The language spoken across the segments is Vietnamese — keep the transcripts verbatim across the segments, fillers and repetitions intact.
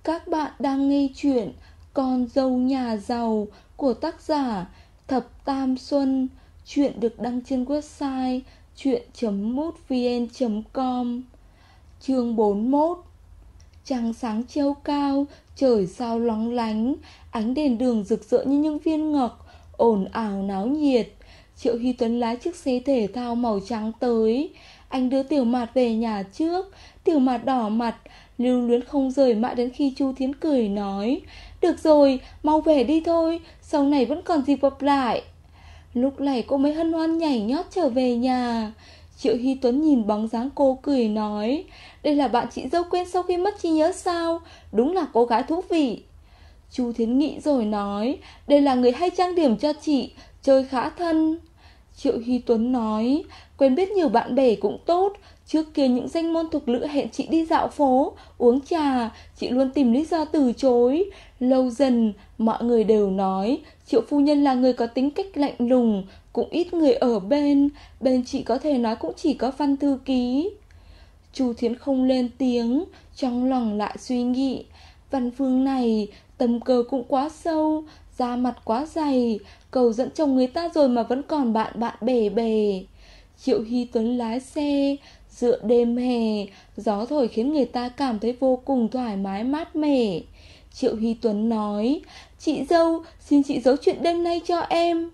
Các bạn đang nghe chuyện Con dâu nhà giàu của tác giả Thập Tam Xuân. Chuyện được đăng trên website chuyện chấm mútvn chấm com. Chương bốn mươi mốt. Trăng sáng treo cao, trời sao lóng lánh, ánh đèn đường rực rỡ như những viên ngọc, ồn ào náo nhiệt. Triệu Hy Tuấn lái chiếc xe thể thao màu trắng tới. Anh đưa Tiểu Mạt về nhà trước. Tiểu Mạt đỏ mặt, lưu luyến không rời mãi đến khi Chu Thiến cười nói: "Được rồi, mau về đi thôi, sau này vẫn còn dịp gặp lại." Lúc này cô mới hân hoan nhảy nhót trở về nhà. Triệu Hy Tuấn nhìn bóng dáng cô cười nói: "Đây là bạn chị dâu quên sau khi mất trí nhớ sao? Đúng là cô gái thú vị." Chu Thiến nghĩ rồi nói: "Đây là người hay trang điểm cho chị, chơi khá thân." Triệu Hy Tuấn nói: "Quen biết nhiều bạn bè cũng tốt. Trước kia những danh môn thục lữ hẹn chị đi dạo phố, uống trà, chị luôn tìm lý do từ chối. Lâu dần, mọi người đều nói Triệu phu nhân là người có tính cách lạnh lùng, cũng ít người ở bên. Bên chị có thể nói cũng chỉ có Văn thư ký." Chu Thiến không lên tiếng, trong lòng lại suy nghĩ: Văn Phương này tầm cờ cũng quá sâu, da mặt quá dày, cầu dẫn chồng người ta rồi mà vẫn còn bạn bạn bè bè. Triệu Hy Tuấn lái xe, dựa đêm hè, gió thổi khiến người ta cảm thấy vô cùng thoải mái mát mẻ. Triệu Hy Tuấn nói: "Chị dâu, xin chị giấu chuyện đêm nay cho em."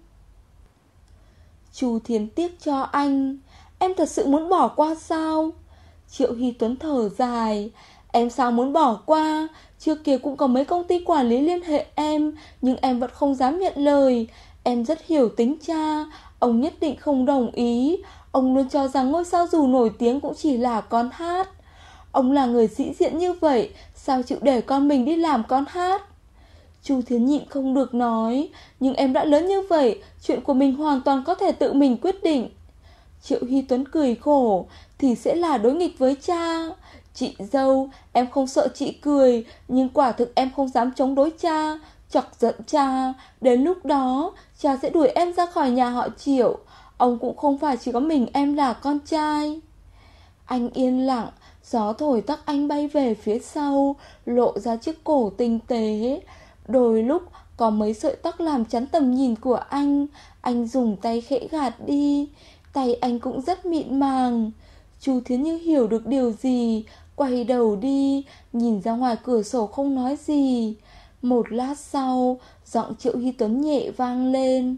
Chu Thiến tiếc cho anh: "Em thật sự muốn bỏ qua sao?" Triệu Hy Tuấn thở dài: "Em sao muốn bỏ qua? Trước kia cũng có mấy công ty quản lý liên hệ em, nhưng em vẫn không dám nhận lời. Em rất hiểu tính cha, ông nhất định không đồng ý. Ông luôn cho rằng ngôi sao dù nổi tiếng cũng chỉ là con hát. Ông là người sĩ diện như vậy, sao chịu để con mình đi làm con hát?" Chu Thiến nhịn không được nói: "Nhưng em đã lớn như vậy, chuyện của mình hoàn toàn có thể tự mình quyết định." Triệu Hy Tuấn cười khổ: "Thì sẽ là đối nghịch với cha. Chị dâu, em không sợ chị cười, nhưng quả thực em không dám chống đối cha, chọc giận cha. Đến lúc đó, cha sẽ đuổi em ra khỏi nhà họ Triệu. Ông cũng không phải chỉ có mình em là con trai." Anh yên lặng, gió thổi tóc anh bay về phía sau, lộ ra chiếc cổ tinh tế. Đôi lúc có mấy sợi tóc làm chắn tầm nhìn của anh. Anh dùng tay khẽ gạt đi. Tay anh cũng rất mịn màng. Chu Thiến như hiểu được điều gì, quay đầu đi, nhìn ra ngoài cửa sổ không nói gì. Một lát sau, giọng Triệu Hy Tuấn nhẹ vang lên: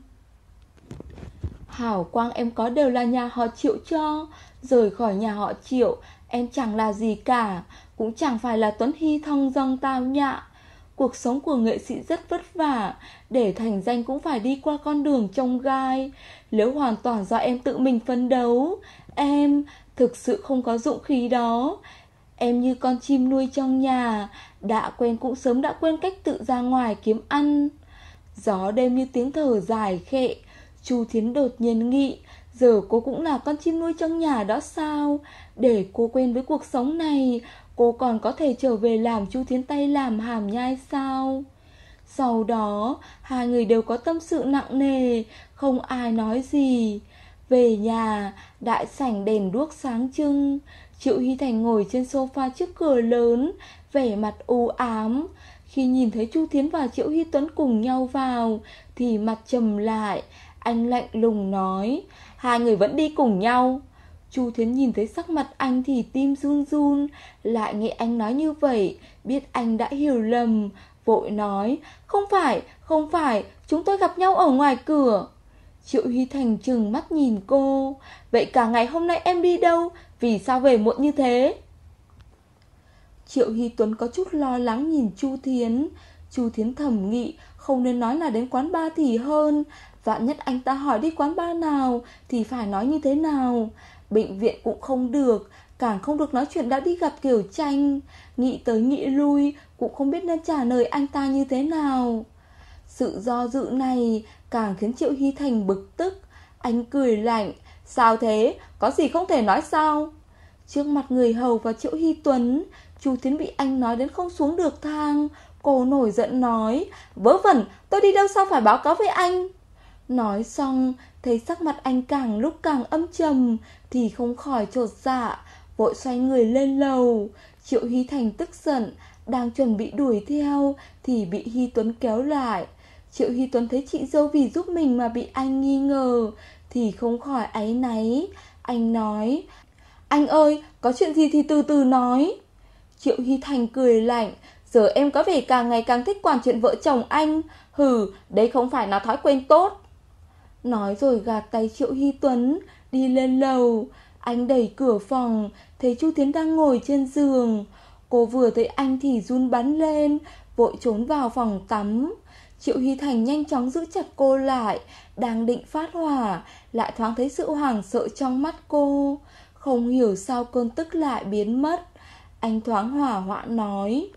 "Hào quang em có đều là nhà họ Triệu cho. Rời khỏi nhà họ Triệu, em chẳng là gì cả, cũng chẳng phải là Tuấn Hy thong dong tao nhã. Cuộc sống của nghệ sĩ rất vất vả, để thành danh cũng phải đi qua con đường chông gai. Nếu hoàn toàn do em tự mình phấn đấu, em thực sự không có dụng khí đó. Em như con chim nuôi trong nhà, đã quen cũng sớm đã quên cách tự ra ngoài kiếm ăn." Gió đêm như tiếng thở dài khệ. Chu Thiến đột nhiên nghĩ, giờ cô cũng là con chim nuôi trong nhà đó sao? Để cô quen với cuộc sống này, cô còn có thể trở về làm Chu Thiến tay làm hàm nhai sao? Sau đó, hai người đều có tâm sự nặng nề, không ai nói gì. Về nhà, đại sảnh đèn đuốc sáng trưng. Triệu Hy Thành ngồi trên sofa trước cửa lớn, vẻ mặt u ám. Khi nhìn thấy Chu Thiến và Triệu Hy Tuấn cùng nhau vào, thì mặt trầm lại. Anh lạnh lùng nói: "Hai người vẫn đi cùng nhau?" Chu Thiến nhìn thấy sắc mặt anh thì tim run run. Lại nghe anh nói như vậy, biết anh đã hiểu lầm, vội nói: "Không phải, không phải, chúng tôi gặp nhau ở ngoài cửa." Triệu Hy Thành trừng mắt nhìn cô: "Vậy cả ngày hôm nay em đi đâu? Vì sao về muộn như thế?" Triệu Hy Tuấn có chút lo lắng nhìn Chu Thiến. Chu Thiến thầm nghĩ không nên nói là đến quán bar thì hơn. Vạn nhất anh ta hỏi đi quán bar nào thì phải nói như thế nào. Bệnh viện cũng không được, càng không được nói chuyện đã đi gặp Kiều Tranh. Nghĩ tới nghĩ lui, cũng không biết nên trả lời anh ta như thế nào. Sự do dự này càng khiến Triệu Hy Thành bực tức. Anh cười lạnh: "Sao thế? Có gì không thể nói sao?" Trước mặt người hầu và Triệu Hy Tuấn, Chu Thiến bị anh nói đến không xuống được thang. Cô nổi giận nói: "Vớ vẩn, tôi đi đâu sao phải báo cáo với anh?" Nói xong, thấy sắc mặt anh càng lúc càng âm trầm thì không khỏi chột dạ, vội xoay người lên lầu. Triệu Hy Thành tức giận, đang chuẩn bị đuổi theo thì bị Hy Tuấn kéo lại. Triệu Hy Tuấn thấy chị dâu vì giúp mình mà bị anh nghi ngờ thì không khỏi áy náy. Anh nói: "Anh ơi, có chuyện gì thì từ từ nói." Triệu Hy Thành cười lạnh: "Giờ em có vẻ càng ngày càng thích quản chuyện vợ chồng anh. Hừ, đấy không phải là thói quen tốt." Nói rồi gạt tay Triệu Hy Tuấn, đi lên lầu. Anh đẩy cửa phòng, thấy Chu Thiến đang ngồi trên giường. Cô vừa thấy anh thì run bắn lên, vội trốn vào phòng tắm. Triệu Hy Thành nhanh chóng giữ chặt cô lại, đang định phát hỏa, lại thoáng thấy sự hoảng sợ trong mắt cô. Không hiểu sao cơn tức lại biến mất. Anh thoáng hỏa hoãn nói: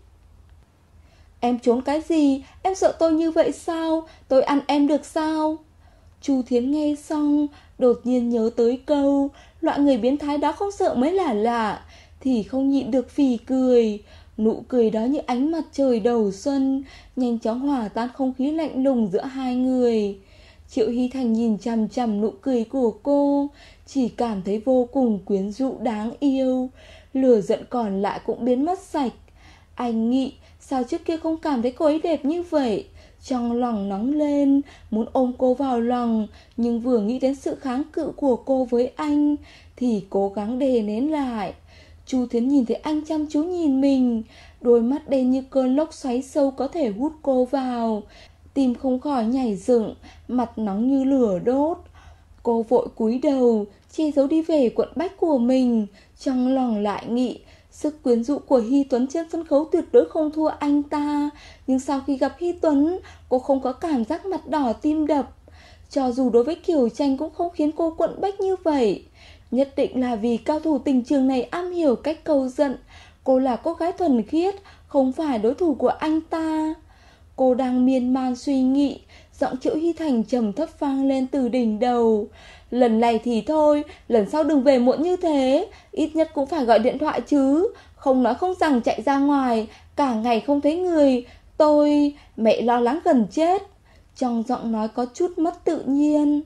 "Em trốn cái gì? Em sợ tôi như vậy sao? Tôi ăn em được sao?" Chu Thiến nghe xong, đột nhiên nhớ tới câu "loại người biến thái đó không sợ mới là lạ", thì không nhịn được phì cười. Nụ cười đó như ánh mặt trời đầu xuân, nhanh chóng hòa tan không khí lạnh lùng giữa hai người. Triệu Hy Thành nhìn chằm chằm nụ cười của cô, chỉ cảm thấy vô cùng quyến rũ đáng yêu. Lửa giận còn lại cũng biến mất sạch. Anh nghĩ sao trước kia không cảm thấy cô ấy đẹp như vậy. Trong lòng nóng lên, muốn ôm cô vào lòng, nhưng vừa nghĩ đến sự kháng cự của cô với anh thì cố gắng đè nén lại. Chu Thiến nhìn thấy anh chăm chú nhìn mình, đôi mắt đen như cơn lốc xoáy sâu có thể hút cô vào. Tim không khỏi nhảy dựng, mặt nóng như lửa đốt. Cô vội cúi đầu, che giấu đi vẻ quẫn bách của mình. Trong lòng lại nghĩ, sức quyến rũ của Hy Tuấn trên sân khấu tuyệt đối không thua anh ta. Nhưng sau khi gặp Hy Tuấn, cô không có cảm giác mặt đỏ tim đập. Cho dù đối với Kiều Tranh cũng không khiến cô quẫn bách như vậy. Nhất định là vì cao thủ tình trường này am hiểu cách cầu giận. Cô là cô gái thuần khiết, không phải đối thủ của anh ta. Cô đang miên man suy nghĩ, giọng Triệu Hy Thành trầm thấp vang lên từ đỉnh đầu: "Lần này thì thôi, lần sau đừng về muộn như thế. Ít nhất cũng phải gọi điện thoại chứ. Không nói không rằng chạy ra ngoài, cả ngày không thấy người. Tôi... mẹ lo lắng gần chết." Trong giọng nói có chút mất tự nhiên.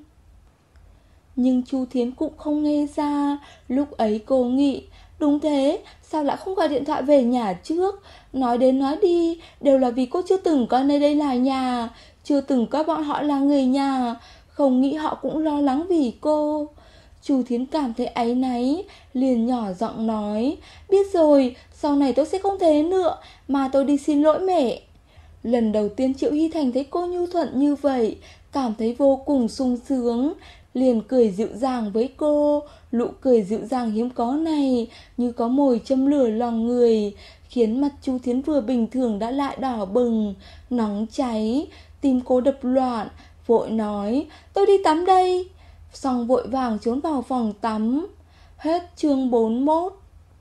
Nhưng Chu Thiến cũng không nghe ra. Lúc ấy cô nghĩ, đúng thế, sao lại không gọi điện thoại về nhà trước? Nói đến nói đi, đều là vì cô chưa từng coi nơi đây là nhà, chưa từng coi bọn họ là người nhà. Không nghĩ họ cũng lo lắng vì cô. Chu Thiến cảm thấy áy náy, liền nhỏ giọng nói: "Biết rồi, sau này tôi sẽ không thế nữa, mà tôi đi xin lỗi mẹ." Lần đầu tiên Triệu Hy Thành thấy cô nhu thuận như vậy, cảm thấy vô cùng sung sướng, liền cười dịu dàng với cô. Nụ cười dịu dàng hiếm có này như có mồi châm lửa lòng người, khiến mặt Chu Thiến vừa bình thường đã lại đỏ bừng, nóng cháy. Tim cô đập loạn, vội nói: "Tôi đi tắm đây." Xong vội vàng trốn vào phòng tắm. Hết chương bốn mươi mốt.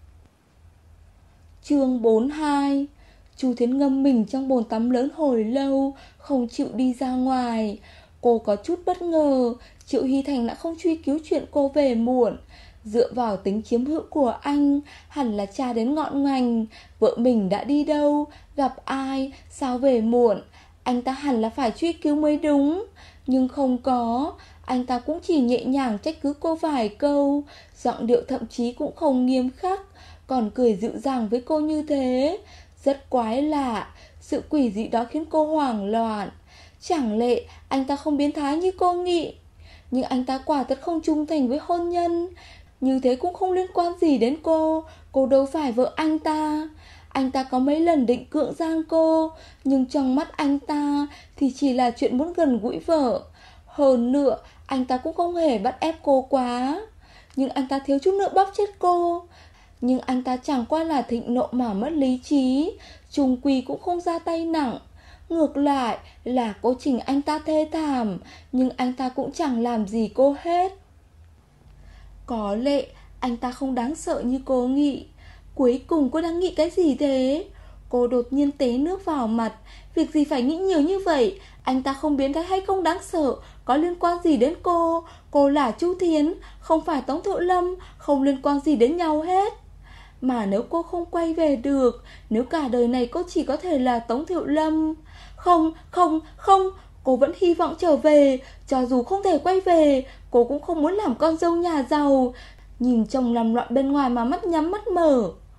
Chương bốn mươi hai. Chu Thiến ngâm mình trong bồn tắm lớn hồi lâu, không chịu đi ra ngoài. Cô có chút bất ngờ, Triệu Hy Thành đã không truy cứu chuyện cô về muộn. Dựa vào tính chiếm hữu của anh, hẳn là tra đến ngọn ngành. Vợ mình đã đi đâu, gặp ai, sao về muộn, anh ta hẳn là phải truy cứu mới đúng. Nhưng không có, anh ta cũng chỉ nhẹ nhàng trách cứ cô vài câu, giọng điệu thậm chí cũng không nghiêm khắc, còn cười dịu dàng với cô như thế. Rất quái lạ, sự quỷ dị đó khiến cô hoảng loạn. Chẳng lẽ anh ta không biến thái như cô nghĩ? Nhưng anh ta quả thật không trung thành với hôn nhân. Như thế cũng không liên quan gì đến cô, cô đâu phải vợ anh ta. Anh ta có mấy lần định cưỡng gian cô, nhưng trong mắt anh ta thì chỉ là chuyện muốn gần gũi vợ. Hơn nữa, anh ta cũng không hề bắt ép cô quá. Nhưng anh ta thiếu chút nữa bóp chết cô. Nhưng anh ta chẳng qua là thịnh nộ mà mất lý trí, chung quy cũng không ra tay nặng. Ngược lại là cô chỉnh anh ta thê thảm, nhưng anh ta cũng chẳng làm gì cô hết. Có lẽ anh ta không đáng sợ như cô nghĩ. Cuối cùng cô đang nghĩ cái gì thế? Cô đột nhiên té nước vào mặt. Việc gì phải nghĩ nhiều như vậy? Anh ta không biến thái hay không đáng sợ, có liên quan gì đến cô? Cô là Chu Thiến, không phải Tống Thiệu Lâm, không liên quan gì đến nhau hết. Mà nếu cô không quay về được, nếu cả đời này cô chỉ có thể là Tống Thiệu Lâm. Không, không, không, cô vẫn hy vọng trở về. Cho dù không thể quay về, cô cũng không muốn làm con dâu nhà giàu, nhìn chồng làm loạn bên ngoài mà mắt nhắm mắt mở.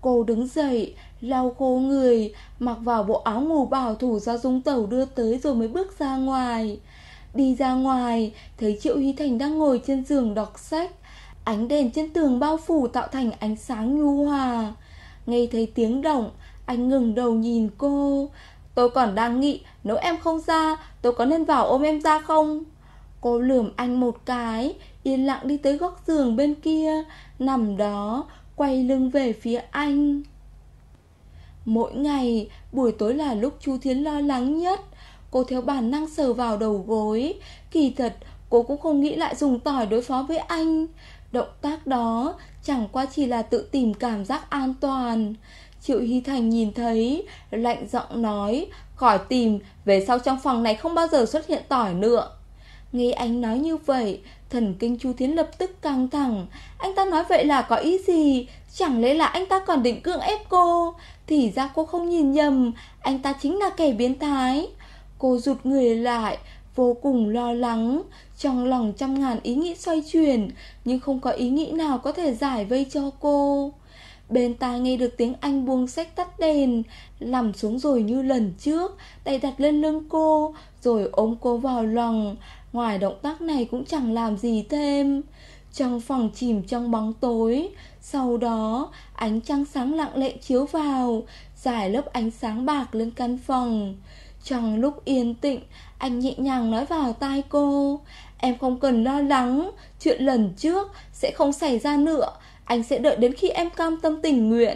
Cô đứng dậy, lau khô người, mặc vào bộ áo ngủ bảo thủ do Dung Tẩu đưa tới rồi mới bước ra ngoài. Đi ra ngoài, thấy Triệu Hy Thành đang ngồi trên giường đọc sách. Ánh đèn trên tường bao phủ tạo thành ánh sáng nhu hòa. Nghe thấy tiếng động, anh ngừng đầu nhìn cô. Tôi còn đang nghĩ, nếu em không ra, tôi có nên vào ôm em ra không? Cô lườm anh một cái, yên lặng đi tới góc giường bên kia, nằm đó, quay lưng về phía anh. Mỗi ngày, buổi tối là lúc Chu Thiến lo lắng nhất. Cô theo bản năng sờ vào đầu gối. Kỳ thật, cô cũng không nghĩ lại dùng tỏi đối phó với anh. Động tác đó chẳng qua chỉ là tự tìm cảm giác an toàn. Triệu Hy Thành nhìn thấy, lạnh giọng nói, khỏi tìm, về sau trong phòng này không bao giờ xuất hiện tỏi nữa. Nghe anh nói như vậy, thần kinh Chu Thiến lập tức căng thẳng. Anh ta nói vậy là có ý gì? Chẳng lẽ là anh ta còn định cưỡng ép cô? Thì ra cô không nhìn nhầm, anh ta chính là kẻ biến thái. Cô rụt người lại, vô cùng lo lắng. Trong lòng trăm ngàn ý nghĩ xoay chuyển, nhưng không có ý nghĩ nào có thể giải vây cho cô. Bên tai nghe được tiếng anh buông sách tắt đèn, nằm xuống rồi như lần trước, tay đặt lên lưng cô, rồi ôm cô vào lòng. Ngoài động tác này cũng chẳng làm gì thêm. Trong phòng chìm trong bóng tối. Sau đó ánh trăng sáng lặng lẽ chiếu vào, rải lớp ánh sáng bạc lên căn phòng. Trong lúc yên tĩnh, anh nhẹ nhàng nói vào tai cô, em không cần lo lắng, chuyện lần trước sẽ không xảy ra nữa. Anh sẽ đợi đến khi em cam tâm tình nguyện.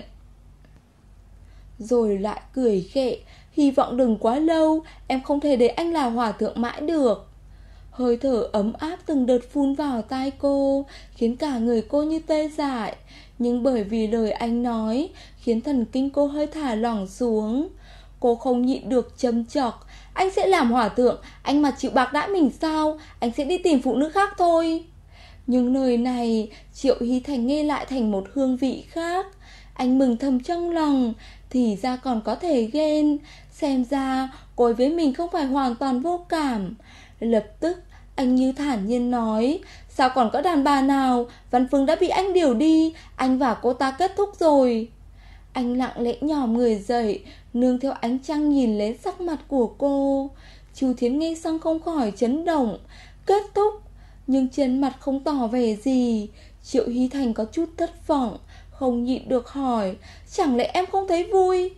Rồi lại cười khệ, hy vọng đừng quá lâu, em không thể để anh là hòa thượng mãi được. Hơi thở ấm áp từng đợt phun vào tai cô, khiến cả người cô như tê dại. Nhưng bởi vì lời anh nói, khiến thần kinh cô hơi thả lỏng xuống. Cô không nhịn được châm chọc, anh sẽ làm hòa thượng, anh mà chịu bạc đãi mình sao? Anh sẽ đi tìm phụ nữ khác thôi. Nhưng lời này Triệu Hy Thành nghe lại thành một hương vị khác. Anh mừng thầm trong lòng, thì ra còn có thể ghen. Xem ra cô với mình không phải hoàn toàn vô cảm. Lập tức anh như thản nhiên nói, sao còn có đàn bà nào? Văn Phương đã bị anh điều đi, anh và cô ta kết thúc rồi. Anh lặng lẽ nhòm người dậy, nương theo ánh trăng nhìn lên sắc mặt của cô. Chu Thiến nghe xong không khỏi chấn động. Kết thúc? Nhưng trên mặt không tỏ vẻ gì. Triệu Hy Thành có chút thất vọng, không nhịn được hỏi, chẳng lẽ em không thấy vui?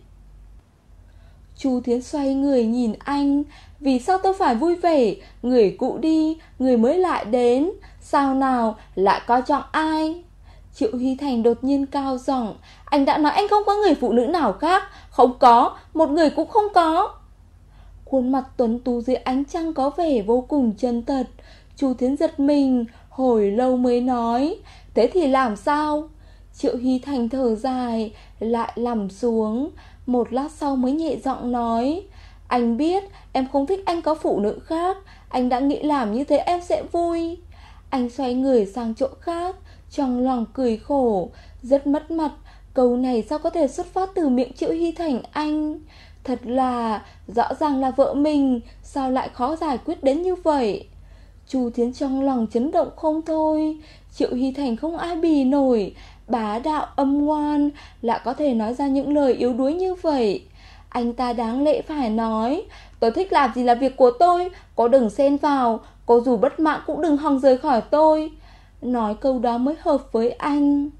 Chu Thiến xoay người nhìn anh, vì sao tôi phải vui vẻ? Người cũ đi, người mới lại đến, sao nào lại coi trọng ai? Triệu Hy Thành đột nhiên cao giọng, anh đã nói anh không có người phụ nữ nào khác. Không có, một người cũng không có. Khuôn mặt tuấn tú dưới ánh trăng có vẻ vô cùng chân thật. Chu Thiến giật mình, hồi lâu mới nói, thế thì làm sao? Triệu Hy Thành thở dài, lại nằm xuống. Một lát sau mới nhẹ giọng nói, anh biết em không thích anh có phụ nữ khác, anh đã nghĩ làm như thế em sẽ vui. Anh xoay người sang chỗ khác, trong lòng cười khổ, rất mất mặt. Câu này sao có thể xuất phát từ miệng Triệu Hy Thành anh? Thật là, rõ ràng là vợ mình, sao lại khó giải quyết đến như vậy? Chu Thiến trong lòng chấn động không thôi. Triệu Hy Thành không ai bì nổi, bá đạo âm ngoan, lại có thể nói ra những lời yếu đuối như vậy. Anh ta đáng lẽ phải nói, tôi thích làm gì là việc của tôi, cô đừng xen vào, cô dù bất mãn cũng đừng hòng rời khỏi tôi. Nói câu đó mới hợp với anh.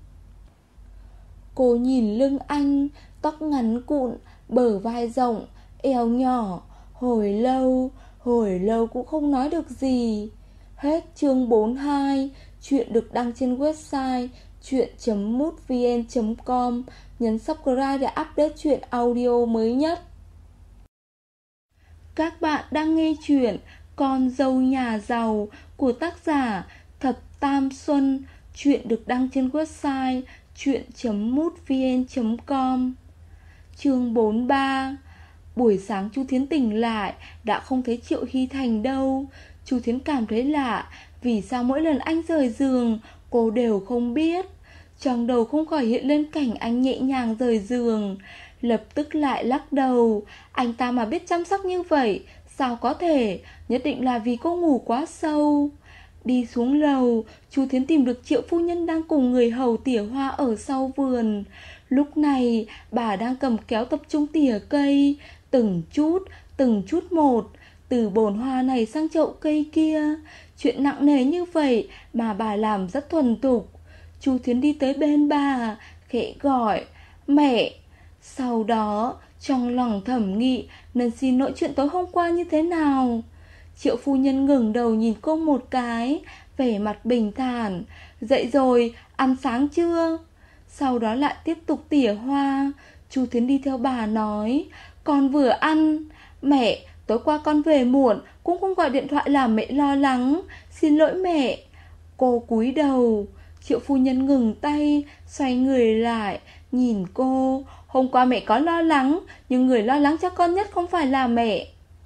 Cô nhìn lưng anh, tóc ngắn cuộn, bờ vai rộng, eo nhỏ. Hồi lâu, hồi lâu cũng không nói được gì. Hết chương bốn mươi hai. Chuyện được đăng trên website chuyện chấm mútvn chấm com. Nhấn subscribe để update chuyện audio mới nhất. Các bạn đang nghe chuyện Con dâu nhà giàu của tác giả Thập Tam Xuân. Chuyện được đăng trên website chuyện chấm mútvn chấm com. Chương bốn mươi ba. Buổi sáng Chu Thiến tỉnh lại, đã không thấy Triệu Hy Thành đâu. Chu Thiến cảm thấy lạ, vì sao mỗi lần anh rời giường, cô đều không biết. Trong đầu không khỏi hiện lên cảnh anh nhẹ nhàng rời giường. Lập tức lại lắc đầu, anh ta mà biết chăm sóc như vậy, sao có thể, nhất định là vì cô ngủ quá sâu. Đi xuống lầu, Chu Thiến tìm được Triệu phu nhân đang cùng người hầu tỉa hoa ở sau vườn. Lúc này bà đang cầm kéo tập trung tỉa cây, từng chút, từng chút một, từ bồn hoa này sang chậu cây kia. Chuyện nặng nề như vậy mà bà làm rất thuần thục. Chu Thiến đi tới bên bà, khẽ gọi mẹ. Sau đó trong lòng thẩm nghĩ nên xin lỗi chuyện tối hôm qua như thế nào. Triệu phu nhân ngẩng đầu nhìn cô một cái, vẻ mặt bình thản. Dậy rồi, ăn sáng chưa? Sau đó lại tiếp tục tỉa hoa. Chu Thiến đi theo bà nói, con vừa ăn. Mẹ, tối qua con về muộn, cũng không gọi điện thoại làm mẹ lo lắng. Xin lỗi mẹ. Cô cúi đầu. Triệu phu nhân ngừng tay, xoay người lại, nhìn cô. Hôm qua mẹ có lo lắng, nhưng người lo lắng cho con nhất không phải là mẹ.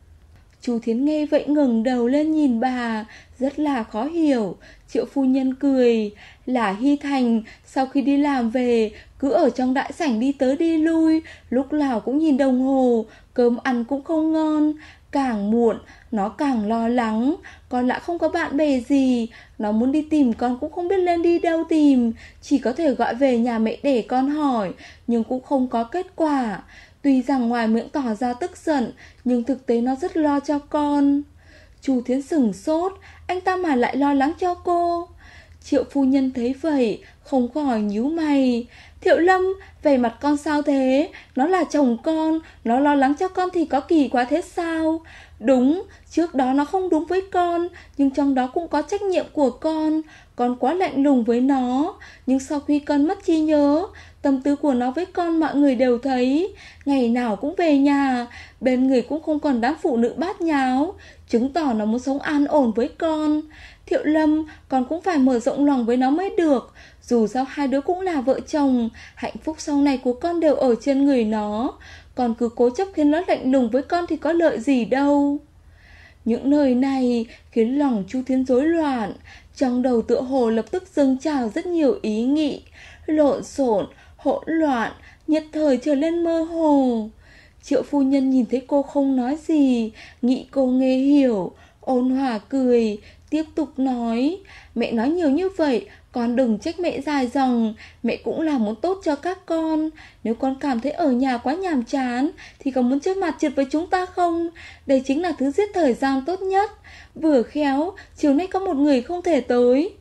Chu Thiến nghe vậy ngẩng đầu lên nhìn bà, rất là khó hiểu. Triệu phu nhân cười, là Hy Thành sau khi đi làm về cứ ở trong đại sảnh đi tới đi lui, lúc nào cũng nhìn đồng hồ, cơm ăn cũng không ngon. Càng muộn nó càng lo lắng. Con lại không có bạn bè gì, nó muốn đi tìm con cũng không biết lên đi đâu tìm, chỉ có thể gọi về nhà mẹ để con hỏi, nhưng cũng không có kết quả. Tuy rằng ngoài miệng tỏ ra tức giận, nhưng thực tế nó rất lo cho con. Chu Thiến sửng sốt, anh ta mà lại lo lắng cho cô. Triệu phu nhân thấy vậy, không khỏi nhíu mày. Thiệu Lâm, vẻ mặt con sao thế? Nó là chồng con, nó lo lắng cho con thì có kỳ quá thế sao? Đúng, trước đó nó không đúng với con, nhưng trong đó cũng có trách nhiệm của con. Con quá lạnh lùng với nó, nhưng sau khi con mất trí nhớ, tâm tư của nó với con mọi người đều thấy. Ngày nào cũng về nhà, bên người cũng không còn đám phụ nữ bát nháo, chứng tỏ nó muốn sống an ổn với con. Thiệu Lâm, con cũng phải mở rộng lòng với nó mới được. Dù sao hai đứa cũng là vợ chồng, hạnh phúc sau này của con đều ở trên người nó. Còn cứ cố chấp khiến nó lạnh lùng với con thì có lợi gì đâu. Những lời này khiến lòng Chu Thiến rối loạn. Trong đầu tựa hồ lập tức dâng trào rất nhiều ý nghĩ, lộn xộn, hỗn loạn, nhất thời trở lên mơ hồ. Triệu phu nhân nhìn thấy cô không nói gì, nghĩ cô nghe hiểu, ôn hòa cười, tiếp tục nói, mẹ nói nhiều như vậy, con đừng trách mẹ dài dòng, mẹ cũng là muốn tốt cho các con. Nếu con cảm thấy ở nhà quá nhàm chán thì có muốn chơi mặt trượt với chúng ta không? Đây chính là thứ giết thời gian tốt nhất. Vừa khéo, chiều nay có một người không thể tới.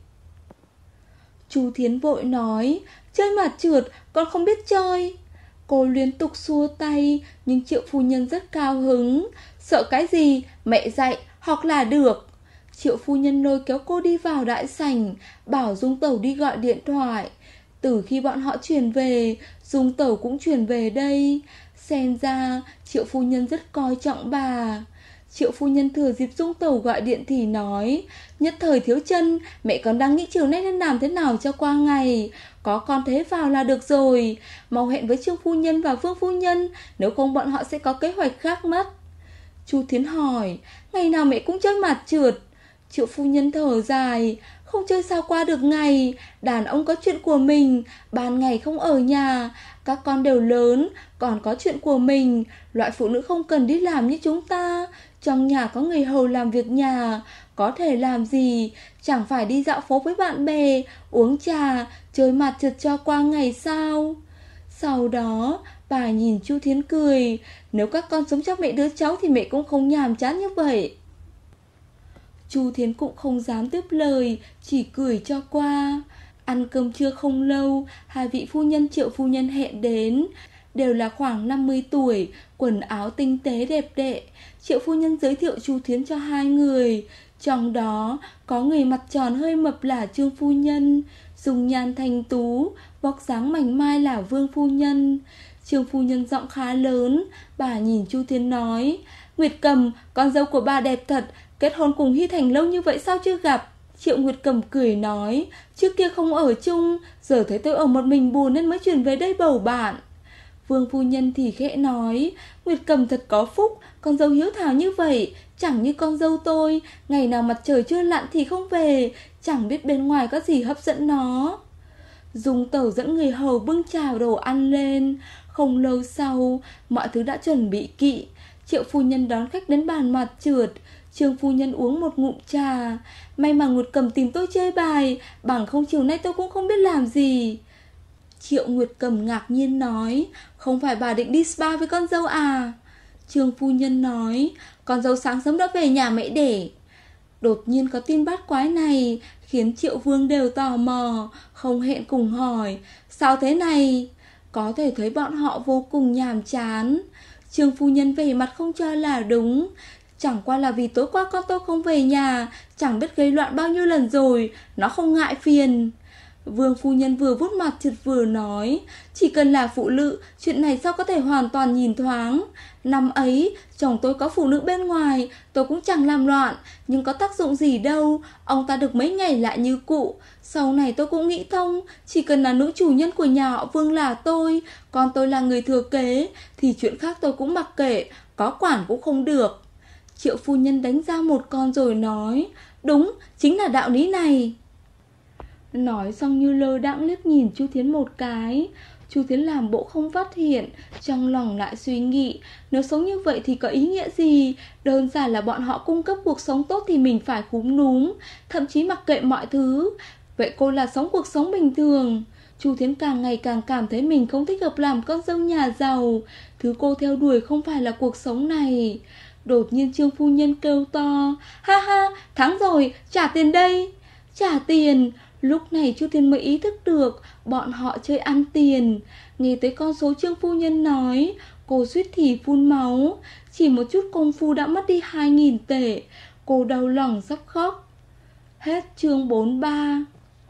Chu Thiến vội nói, chơi mặt trượt, con không biết chơi. Cô liên tục xua tay, nhưng Triệu phu nhân rất cao hứng. Sợ cái gì, mẹ dạy, học là được. Triệu phu nhân lôi kéo cô đi vào đại sảnh, bảo Dung Tẩu đi gọi điện thoại. Từ khi bọn họ chuyển về, Dung Tẩu cũng chuyển về đây. Xem ra Triệu phu nhân rất coi trọng bà. Triệu phu nhân thừa dịp Dung Tẩu gọi điện thì nói, nhất thời thiếu chân, mẹ còn đang nghĩ chiều nay nên làm thế nào cho qua ngày. Có con thế vào là được rồi. Mau hẹn với Trương phu nhân và Vương phu nhân, nếu không bọn họ sẽ có kế hoạch khác mất. Chu Thiến hỏi, ngày nào mẹ cũng chơi mặt trượt? Triệu phu nhân thở dài, không chơi sao qua được ngày. Đàn ông có chuyện của mình, ban ngày không ở nhà, các con đều lớn, còn có chuyện của mình. Loại phụ nữ không cần đi làm như chúng ta, trong nhà có người hầu làm việc nhà, có thể làm gì, chẳng phải đi dạo phố với bạn bè, uống trà, chơi mặt trượt cho qua ngày sao? Sau đó bà nhìn Chu Thiến cười, nếu các con sống cho mẹ đứa cháu thì mẹ cũng không nhàm chán như vậy. Chu Thiến cũng không dám tiếp lời, chỉ cười cho qua. Ăn cơm trưa không lâu, hai vị phu nhân Triệu phu nhân hẹn đến, đều là khoảng năm mươi tuổi, quần áo tinh tế đẹp đẽ. Triệu phu nhân giới thiệu Chu Thiến cho hai người, trong đó có người mặt tròn hơi mập là Trương phu nhân, dung nhan thanh tú, vóc dáng mảnh mai là Vương phu nhân. Trương phu nhân giọng khá lớn, bà nhìn Chu Thiến nói, Nguyệt Cầm, con dâu của bà đẹp thật, kết hôn cùng Hy Thành lâu như vậy sao chưa gặp? Triệu Nguyệt Cầm cười nói, trước kia không ở chung, giờ thấy tôi ở một mình buồn nên mới chuyển về đây bầu bạn. Vương phu nhân thì khẽ nói, Nguyệt Cầm thật có phúc, con dâu hiếu thảo như vậy, chẳng như con dâu tôi, ngày nào mặt trời chưa lặn thì không về, chẳng biết bên ngoài có gì hấp dẫn nó. Dung Tẩu dẫn người hầu bưng trà đồ ăn lên. Không lâu sau, mọi thứ đã chuẩn bị kỹ. Triệu phu nhân đón khách đến bàn mặt trượt. Trương phu nhân uống một ngụm trà. May mà Nguyệt Cầm tìm tôi chơi bài, bằng không chiều nay tôi cũng không biết làm gì. Triệu Nguyệt Cầm ngạc nhiên nói, không phải bà định đi spa với con dâu à? Trương phu nhân nói, con dâu sáng sớm đã về nhà mẹ đẻ. Đột nhiên có tin bát quái này khiến Triệu Vương đều tò mò, không hẹn cùng hỏi, sao thế này? Có thể thấy bọn họ vô cùng nhàm chán. Trương phu nhân vẻ mặt không cho là đúng. Chẳng qua là vì tối qua con tôi không về nhà, chẳng biết gây loạn bao nhiêu lần rồi, nó không ngại phiền. Vương phu nhân vừa vuốt mặt chợt vừa nói, chỉ cần là phụ nữ, chuyện này sao có thể hoàn toàn nhìn thoáng. Năm ấy, chồng tôi có phụ nữ bên ngoài, tôi cũng chẳng làm loạn, nhưng có tác dụng gì đâu, ông ta được mấy ngày lại như cũ. Sau này tôi cũng nghĩ thông, chỉ cần là nữ chủ nhân của nhà họ Vương là tôi, còn tôi là người thừa kế, thì chuyện khác tôi cũng mặc kệ, có quản cũng không được. Triệu phu nhân đánh ra một con rồi nói, đúng, chính là đạo lý này. Nói xong như lơ đãng liếc nhìn Chu Thiến một cái. Chu Thiến làm bộ không phát hiện, trong lòng lại suy nghĩ, nếu sống như vậy thì có ý nghĩa gì? Đơn giản là bọn họ cung cấp cuộc sống tốt thì mình phải cúm núm, thậm chí mặc kệ mọi thứ. Vậy cô là sống cuộc sống bình thường. Chu Thiến càng ngày càng cảm thấy mình không thích hợp làm con dâu nhà giàu. Thứ cô theo đuổi không phải là cuộc sống này. Đột nhiên Trương phu nhân kêu to, ha ha, thắng rồi, trả tiền đây. Trả tiền. Lúc này Chu Thiến mới ý thức được bọn họ chơi ăn tiền. Nghe tới con số Trương phu nhân nói, cô suýt thì phun máu. Chỉ một chút công phu đã mất đi hai nghìn tệ. Cô đau lòng sắp khóc. Hết chương bốn mươi ba.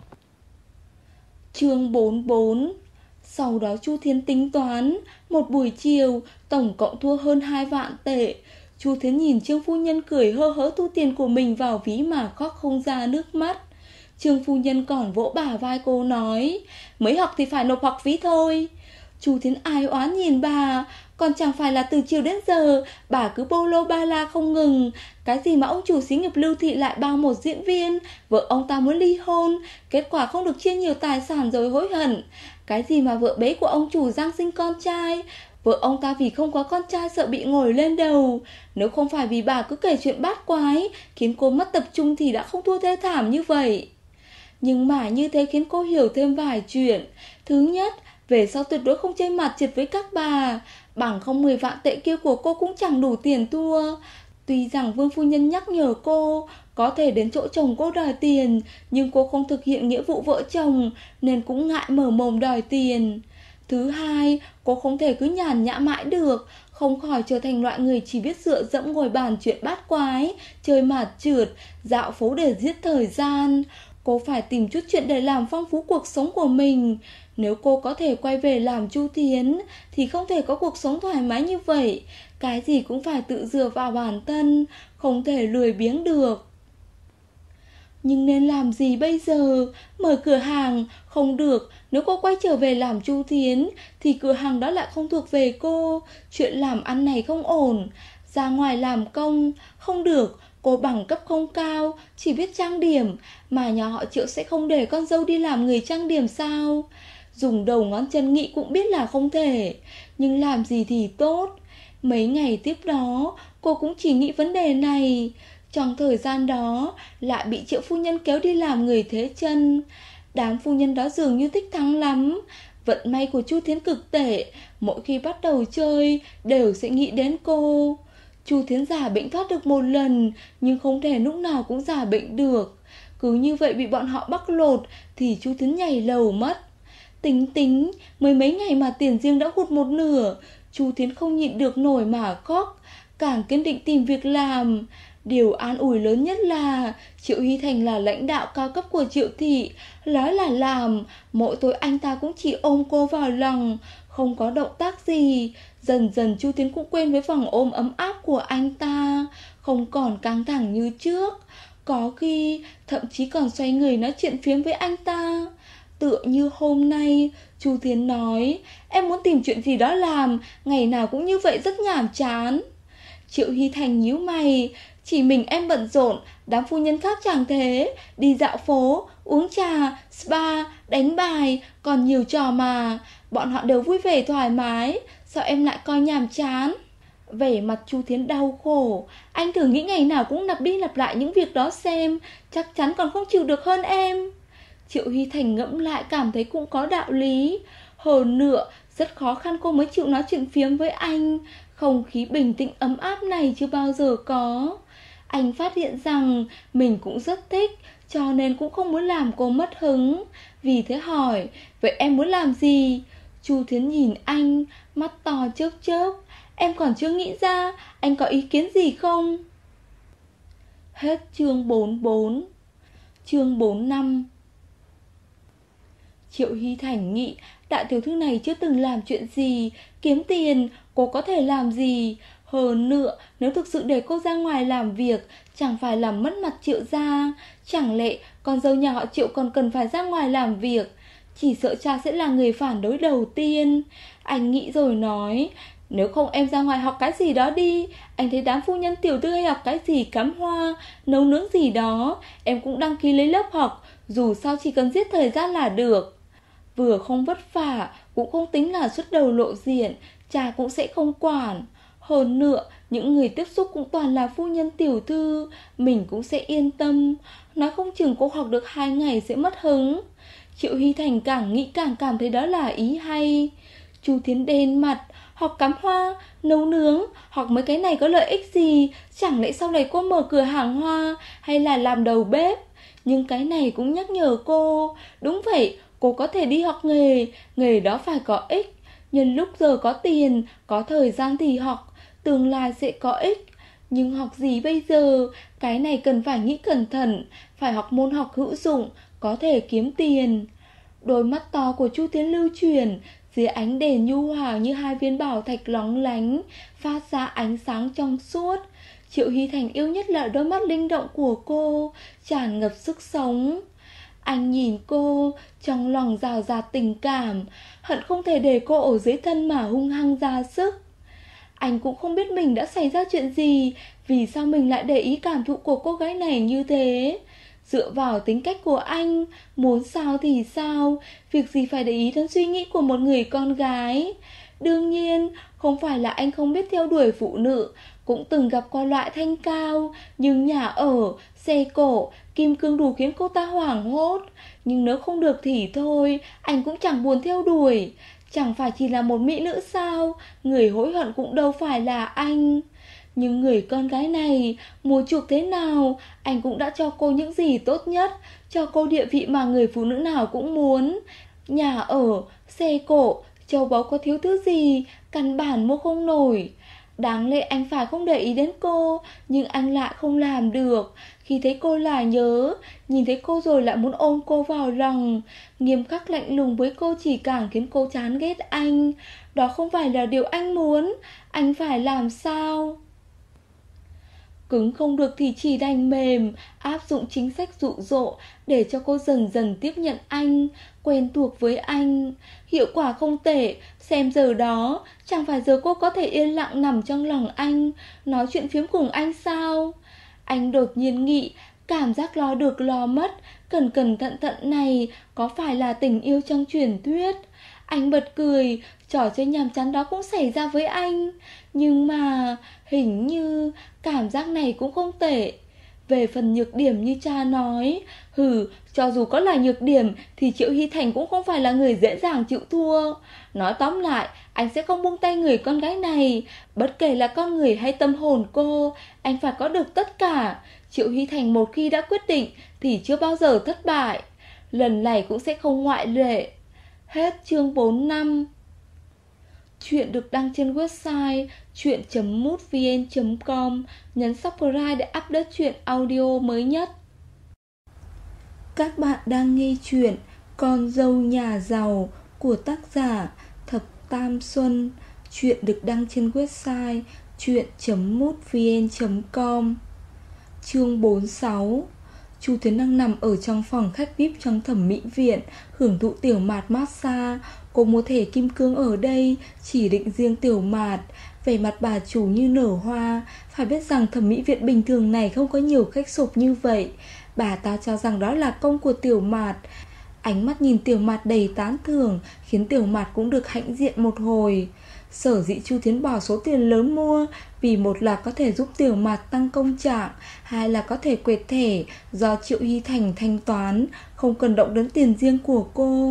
Chương bốn mươi bốn. Sau đó Chu Thiến tính toán, một buổi chiều tổng cộng thua hơn hai vạn tệ. Chu Thiến nhìn Trương phu nhân cười hơ hớ thu tiền của mình vào ví mà khóc không ra nước mắt. Trương phu nhân còn vỗ bả vai cô nói, mới học thì phải nộp học phí thôi. Chu Thiến ai oán nhìn bà, còn chẳng phải là từ chiều đến giờ bà cứ bô lô ba la không ngừng. Cái gì mà ông chủ xí nghiệp Lưu Thị lại bao một diễn viên, vợ ông ta muốn ly hôn, kết quả không được chia nhiều tài sản rồi hối hận. Cái gì mà vợ bế của ông chủ giang sinh con trai, vợ ông ta vì không có con trai sợ bị ngồi lên đầu. Nếu không phải vì bà cứ kể chuyện bát quái khiến cô mất tập trung thì đã không thua thê thảm như vậy. Nhưng mà như thế khiến cô hiểu thêm vài chuyện. Thứ nhất, về sau tuyệt đối không chơi mặt trượt với các bà, bằng không mười vạn tệ kia của cô cũng chẳng đủ tiền thua. Tuy rằng Vương phu nhân nhắc nhở cô có thể đến chỗ chồng cô đòi tiền, nhưng cô không thực hiện nghĩa vụ vợ chồng nên cũng ngại mở mồm đòi tiền. Thứ hai, cô không thể cứ nhàn nhã mãi được, không khỏi trở thành loại người chỉ biết dựa dẫm ngồi bàn chuyện bát quái, chơi mặt trượt, dạo phố để giết thời gian. Cô phải tìm chút chuyện để làm phong phú cuộc sống của mình. Nếu cô có thể quay về làm Chu Thiến thì không thể có cuộc sống thoải mái như vậy. Cái gì cũng phải tự dựa vào bản thân, không thể lười biếng được. Nhưng nên làm gì bây giờ? Mở cửa hàng? Không được. Nếu cô quay trở về làm Chu Thiến thì cửa hàng đó lại không thuộc về cô. Chuyện làm ăn này không ổn. Ra ngoài làm công? Không được. Cô bằng cấp không cao, chỉ biết trang điểm, mà nhà họ Triệu sẽ không để con dâu đi làm người trang điểm sao? Dùng đầu ngón chân nghĩ cũng biết là không thể. Nhưng làm gì thì tốt. Mấy ngày tiếp đó cô cũng chỉ nghĩ vấn đề này. Trong thời gian đó lại bị Triệu phu nhân kéo đi làm người thế chân. Đám phu nhân đó dường như thích thắng lắm. Vận may của Chu Thiến cực tệ, mỗi khi bắt đầu chơi đều sẽ nghĩ đến cô. Chu Thiến giả bệnh thoát được một lần, nhưng không thể lúc nào cũng giả bệnh được. Cứ như vậy bị bọn họ bắt lột thì Chu Thiến nhảy lầu mất. Tính tính, mới mấy ngày mà tiền riêng đã hụt một nửa. Chu Thiến không nhịn được nổi mà khóc, càng kiên định tìm việc làm. Điều an ủi lớn nhất là Triệu Hy Thành là lãnh đạo cao cấp của Triệu Thị, nói là làm, mỗi tối anh ta cũng chỉ ôm cô vào lòng, không có động tác gì. Dần dần Chu Thiến cũng quên với vòng ôm ấm áp của anh ta, không còn căng thẳng như trước. Có khi thậm chí còn xoay người nói chuyện phiếm với anh ta. Tựa như hôm nay Chu Thiến nói, em muốn tìm chuyện gì đó làm, ngày nào cũng như vậy rất nhàm chán. Triệu Hy Thành nhíu mày, chỉ mình em bận rộn, đám phu nhân khác chẳng thế. Đi dạo phố, uống trà, spa, đánh bài, còn nhiều trò mà. Bọn họ đều vui vẻ thoải mái, sao em lại coi nhàm chán? Vẻ mặt Chu Thiến đau khổ. Anh thử nghĩ ngày nào cũng lặp đi lặp lại những việc đó xem, chắc chắn còn không chịu được hơn em. Triệu Hy Thành ngẫm lại cảm thấy cũng có đạo lý. Hơn nữa, rất khó khăn cô mới chịu nói chuyện phiếm với anh. Không khí bình tĩnh ấm áp này chưa bao giờ có. Anh phát hiện rằng mình cũng rất thích, cho nên cũng không muốn làm cô mất hứng. Vì thế hỏi, vậy em muốn làm gì? Chu Thiến nhìn anh, mắt to chớp chớp. Em còn chưa nghĩ ra, anh có ý kiến gì không? Hết chương bốn mươi bốn. Chương bốn mươi lăm. Triệu Hy Thành nghĩ đại tiểu thư này chưa từng làm chuyện gì, kiếm tiền, cô có thể làm gì? Hơn nữa, nếu thực sự để cô ra ngoài làm việc, chẳng phải làm mất mặt Triệu gia. Chẳng lẽ con dâu nhà họ Triệu còn cần phải ra ngoài làm việc? Chỉ sợ cha sẽ là người phản đối đầu tiên. Anh nghĩ rồi nói, nếu không em ra ngoài học cái gì đó đi. Anh thấy đám phu nhân tiểu thư hay học cái gì cắm hoa, nấu nướng gì đó. Em cũng đăng ký lấy lớp học, dù sao chỉ cần giết thời gian là được. Vừa không vất vả, cũng không tính là xuất đầu lộ diện, cha cũng sẽ không quản. Hơn nữa, những người tiếp xúc cũng toàn là phu nhân tiểu thư, mình cũng sẽ yên tâm. Nói không chừng cô học được hai ngày sẽ mất hứng. Triệu Hy Thành càng nghĩ càng cảm thấy đó là ý hay. Chu Thiến đen mặt, học cắm hoa, nấu nướng, học mấy cái này có lợi ích gì? Chẳng lẽ sau này cô mở cửa hàng hoa hay là làm đầu bếp? Nhưng cái này cũng nhắc nhở cô. Đúng vậy, cô có thể đi học nghề, nghề đó phải có ích. Nhân lúc giờ có tiền, có thời gian thì học, tương lai sẽ có ích. Nhưng học gì bây giờ? Cái này cần phải nghĩ cẩn thận, phải học môn học hữu dụng, có thể kiếm tiền. Đôi mắt to của Chu Thiến lưu chuyển, dưới ánh đèn nhu hòa như hai viên bảo thạch lóng lánh, phát ra ánh sáng trong suốt. Triệu Hy Thành yêu nhất là đôi mắt linh động của cô, tràn ngập sức sống. Anh nhìn cô, trong lòng rào rạt tình cảm, hận không thể để cô ở dưới thân mà hung hăng ra sức. Anh cũng không biết mình đã xảy ra chuyện gì, vì sao mình lại để ý cảm thụ của cô gái này như thế. Dựa vào tính cách của anh, muốn sao thì sao, việc gì phải để ý đến suy nghĩ của một người con gái. Đương nhiên, không phải là anh không biết theo đuổi phụ nữ, cũng từng gặp qua loại thanh cao, nhưng nhà ở, xe cổ, kim cương đủ khiến cô ta hoảng hốt. Nhưng nếu không được thì thôi, anh cũng chẳng buồn theo đuổi. Chẳng phải chỉ là một mỹ nữ sao, người hối hận cũng đâu phải là anh. Nhưng người con gái này, mua chuộc thế nào, anh cũng đã cho cô những gì tốt nhất, cho cô địa vị mà người phụ nữ nào cũng muốn. Nhà ở, xe cổ, châu báu có thiếu thứ gì, căn bản mua không nổi. Đáng lẽ anh phải không để ý đến cô, nhưng anh lại không làm được. Khi thấy cô là nhớ, nhìn thấy cô rồi lại muốn ôm cô vào lòng. Nghiêm khắc lạnh lùng với cô chỉ càng khiến cô chán ghét anh. Đó không phải là điều anh muốn, anh phải làm sao? Cứng không được thì chỉ đành mềm, áp dụng chính sách dụ dỗ để cho cô dần dần tiếp nhận anh, quen thuộc với anh. Hiệu quả không tệ, xem giờ đó, chẳng phải giờ cô có thể yên lặng nằm trong lòng anh, nói chuyện phiếm cùng anh sao? Anh đột nhiên nghĩ, cảm giác lo được lo mất, cẩn cẩn thận thận này có phải là tình yêu trong truyền thuyết? Anh bật cười, trò chơi nhàm chán đó cũng xảy ra với anh. Nhưng mà hình như cảm giác này cũng không tệ. Về phần nhược điểm như cha nói, hừ, cho dù có là nhược điểm thì Triệu Hy Thành cũng không phải là người dễ dàng chịu thua. Nói tóm lại, anh sẽ không buông tay người con gái này. Bất kể là con người hay tâm hồn cô, anh phải có được tất cả. Triệu Hy Thành một khi đã quyết định thì chưa bao giờ thất bại. Lần này cũng sẽ không ngoại lệ. Hết chương bốn mươi lăm. Chuyện được đăng trên website chuyện chấm mútvn chấm com. Nhấn subscribe để update chuyện audio mới nhất. Các bạn đang nghe chuyện Con dâu nhà giàu của tác giả Thập Tam Xuân. Chuyện được đăng trên website chuyện chấm mútvn chấm com. Chương bốn mươi sáu. Chu Thiến đang nằm ở trong phòng khách vi ai pi trong thẩm mỹ viện, hưởng thụ tiểu mạt massage. Cô mua thẻ kim cương ở đây, chỉ định riêng tiểu mạt. Vẻ mặt bà chủ như nở hoa. Phải biết rằng thẩm mỹ viện bình thường này không có nhiều khách sộp như vậy. Bà ta cho rằng đó là công của tiểu mạt. Ánh mắt nhìn tiểu mạt đầy tán thưởng, khiến tiểu mạt cũng được hãnh diện một hồi. Sở dĩ Chu Thiến bỏ số tiền lớn mua, vì một là có thể giúp tiểu mạt tăng công trạng, hai là có thể quẹt thẻ do Triệu Hy Thành thanh toán, không cần động đến tiền riêng của cô.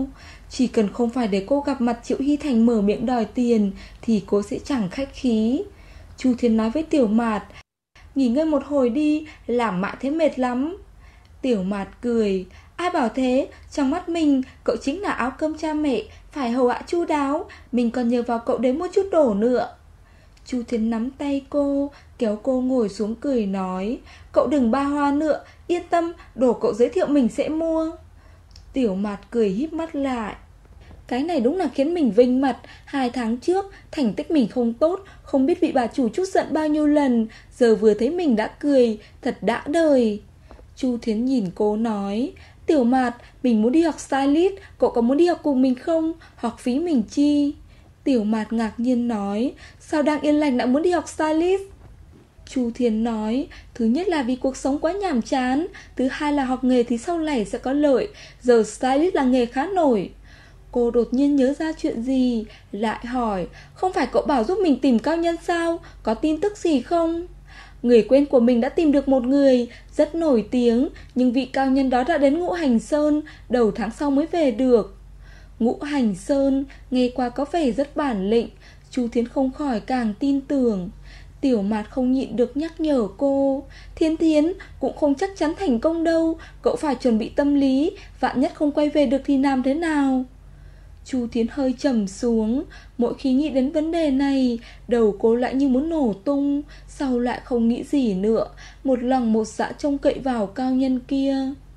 Chỉ cần không phải để cô gặp mặt Triệu Hy Thành mở miệng đòi tiền thì cô sẽ chẳng khách khí. Chu Thiến nói với Tiểu Mạt, nghỉ ngơi một hồi đi, làm mãi thế mệt lắm. Tiểu Mạt cười, ai bảo thế, trong mắt mình cậu chính là áo cơm cha mẹ, phải hầu hạ chu đáo, mình còn nhờ vào cậu đấy mua chút đồ nữa. Chu Thiến nắm tay cô, kéo cô ngồi xuống cười nói, cậu đừng ba hoa nữa, yên tâm, đồ cậu giới thiệu mình sẽ mua. Tiểu Mạt cười híp mắt lại. Cái này đúng là khiến mình vinh mặt. Hai tháng trước thành tích mình không tốt, không biết bị bà chủ chút giận bao nhiêu lần, giờ vừa thấy mình đã cười, thật đã đời. Chu Thiến nhìn cô nói, Tiểu Mạt, mình muốn đi học stylist, cậu có muốn đi học cùng mình không? Học phí mình chi? Tiểu Mạt ngạc nhiên nói, sao đang yên lành lại muốn đi học stylist? Chu Thiến nói, thứ nhất là vì cuộc sống quá nhàm chán, thứ hai là học nghề thì sau này sẽ có lợi, giờ stylist là nghề khá nổi. Cô đột nhiên nhớ ra chuyện gì, lại hỏi, không phải cậu bảo giúp mình tìm cao nhân sao, có tin tức gì không? Người quen của mình đã tìm được một người rất nổi tiếng, nhưng vị cao nhân đó đã đến Ngũ Hành Sơn, đầu tháng sau mới về được. Ngũ Hành Sơn, nghe qua có vẻ rất bản lĩnh, Chu Thiến không khỏi càng tin tưởng. Tiểu Mạt không nhịn được nhắc nhở cô, Thiến Thiến, cũng không chắc chắn thành công đâu, cậu phải chuẩn bị tâm lý, vạn nhất không quay về được thì làm thế nào? Chu Thiến hơi trầm xuống, mỗi khi nghĩ đến vấn đề này, đầu cô lại như muốn nổ tung, sau lại không nghĩ gì nữa, một lòng một dạ trông cậy vào cao nhân kia.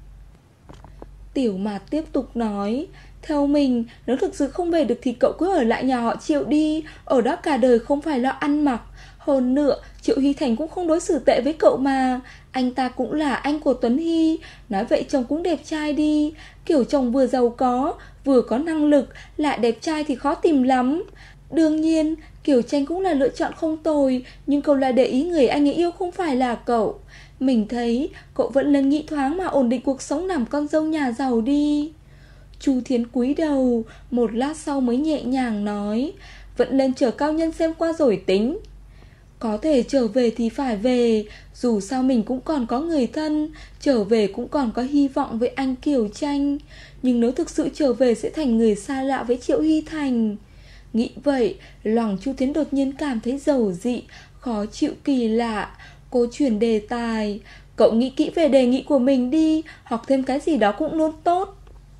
Tiểu Mạt tiếp tục nói, theo mình, nếu thực sự không về được thì cậu cứ ở lại nhà họ Triệu đi, ở đó cả đời không phải lo ăn mặc. Hơn nữa, Triệu Hy Thành cũng không đối xử tệ với cậu mà, anh ta cũng là anh của Tuấn Hy, nói vậy chồng cũng đẹp trai đi, kiểu chồng vừa giàu có, vừa có năng lực, lại đẹp trai thì khó tìm lắm. Đương nhiên, Kiều Tranh cũng là lựa chọn không tồi, nhưng cậu lại để ý người anh ấy yêu không phải là cậu. Mình thấy cậu vẫn nên nghĩ thoáng mà ổn định cuộc sống làm con dâu nhà giàu đi. Chu Thiến cúi đầu, một lát sau mới nhẹ nhàng nói, vẫn nên chờ cao nhân xem qua rồi tính. Có thể trở về thì phải về, dù sao mình cũng còn có người thân, trở về cũng còn có hy vọng với anh Kiều Tranh. Nhưng nếu thực sự trở về sẽ thành người xa lạ với Triệu Hy Thành. Nghĩ vậy, lòng Chu Thiến đột nhiên cảm thấy dầu dị, khó chịu kỳ lạ. Cô chuyển đề tài, cậu nghĩ kỹ về đề nghị của mình đi, học thêm cái gì đó cũng luôn tốt.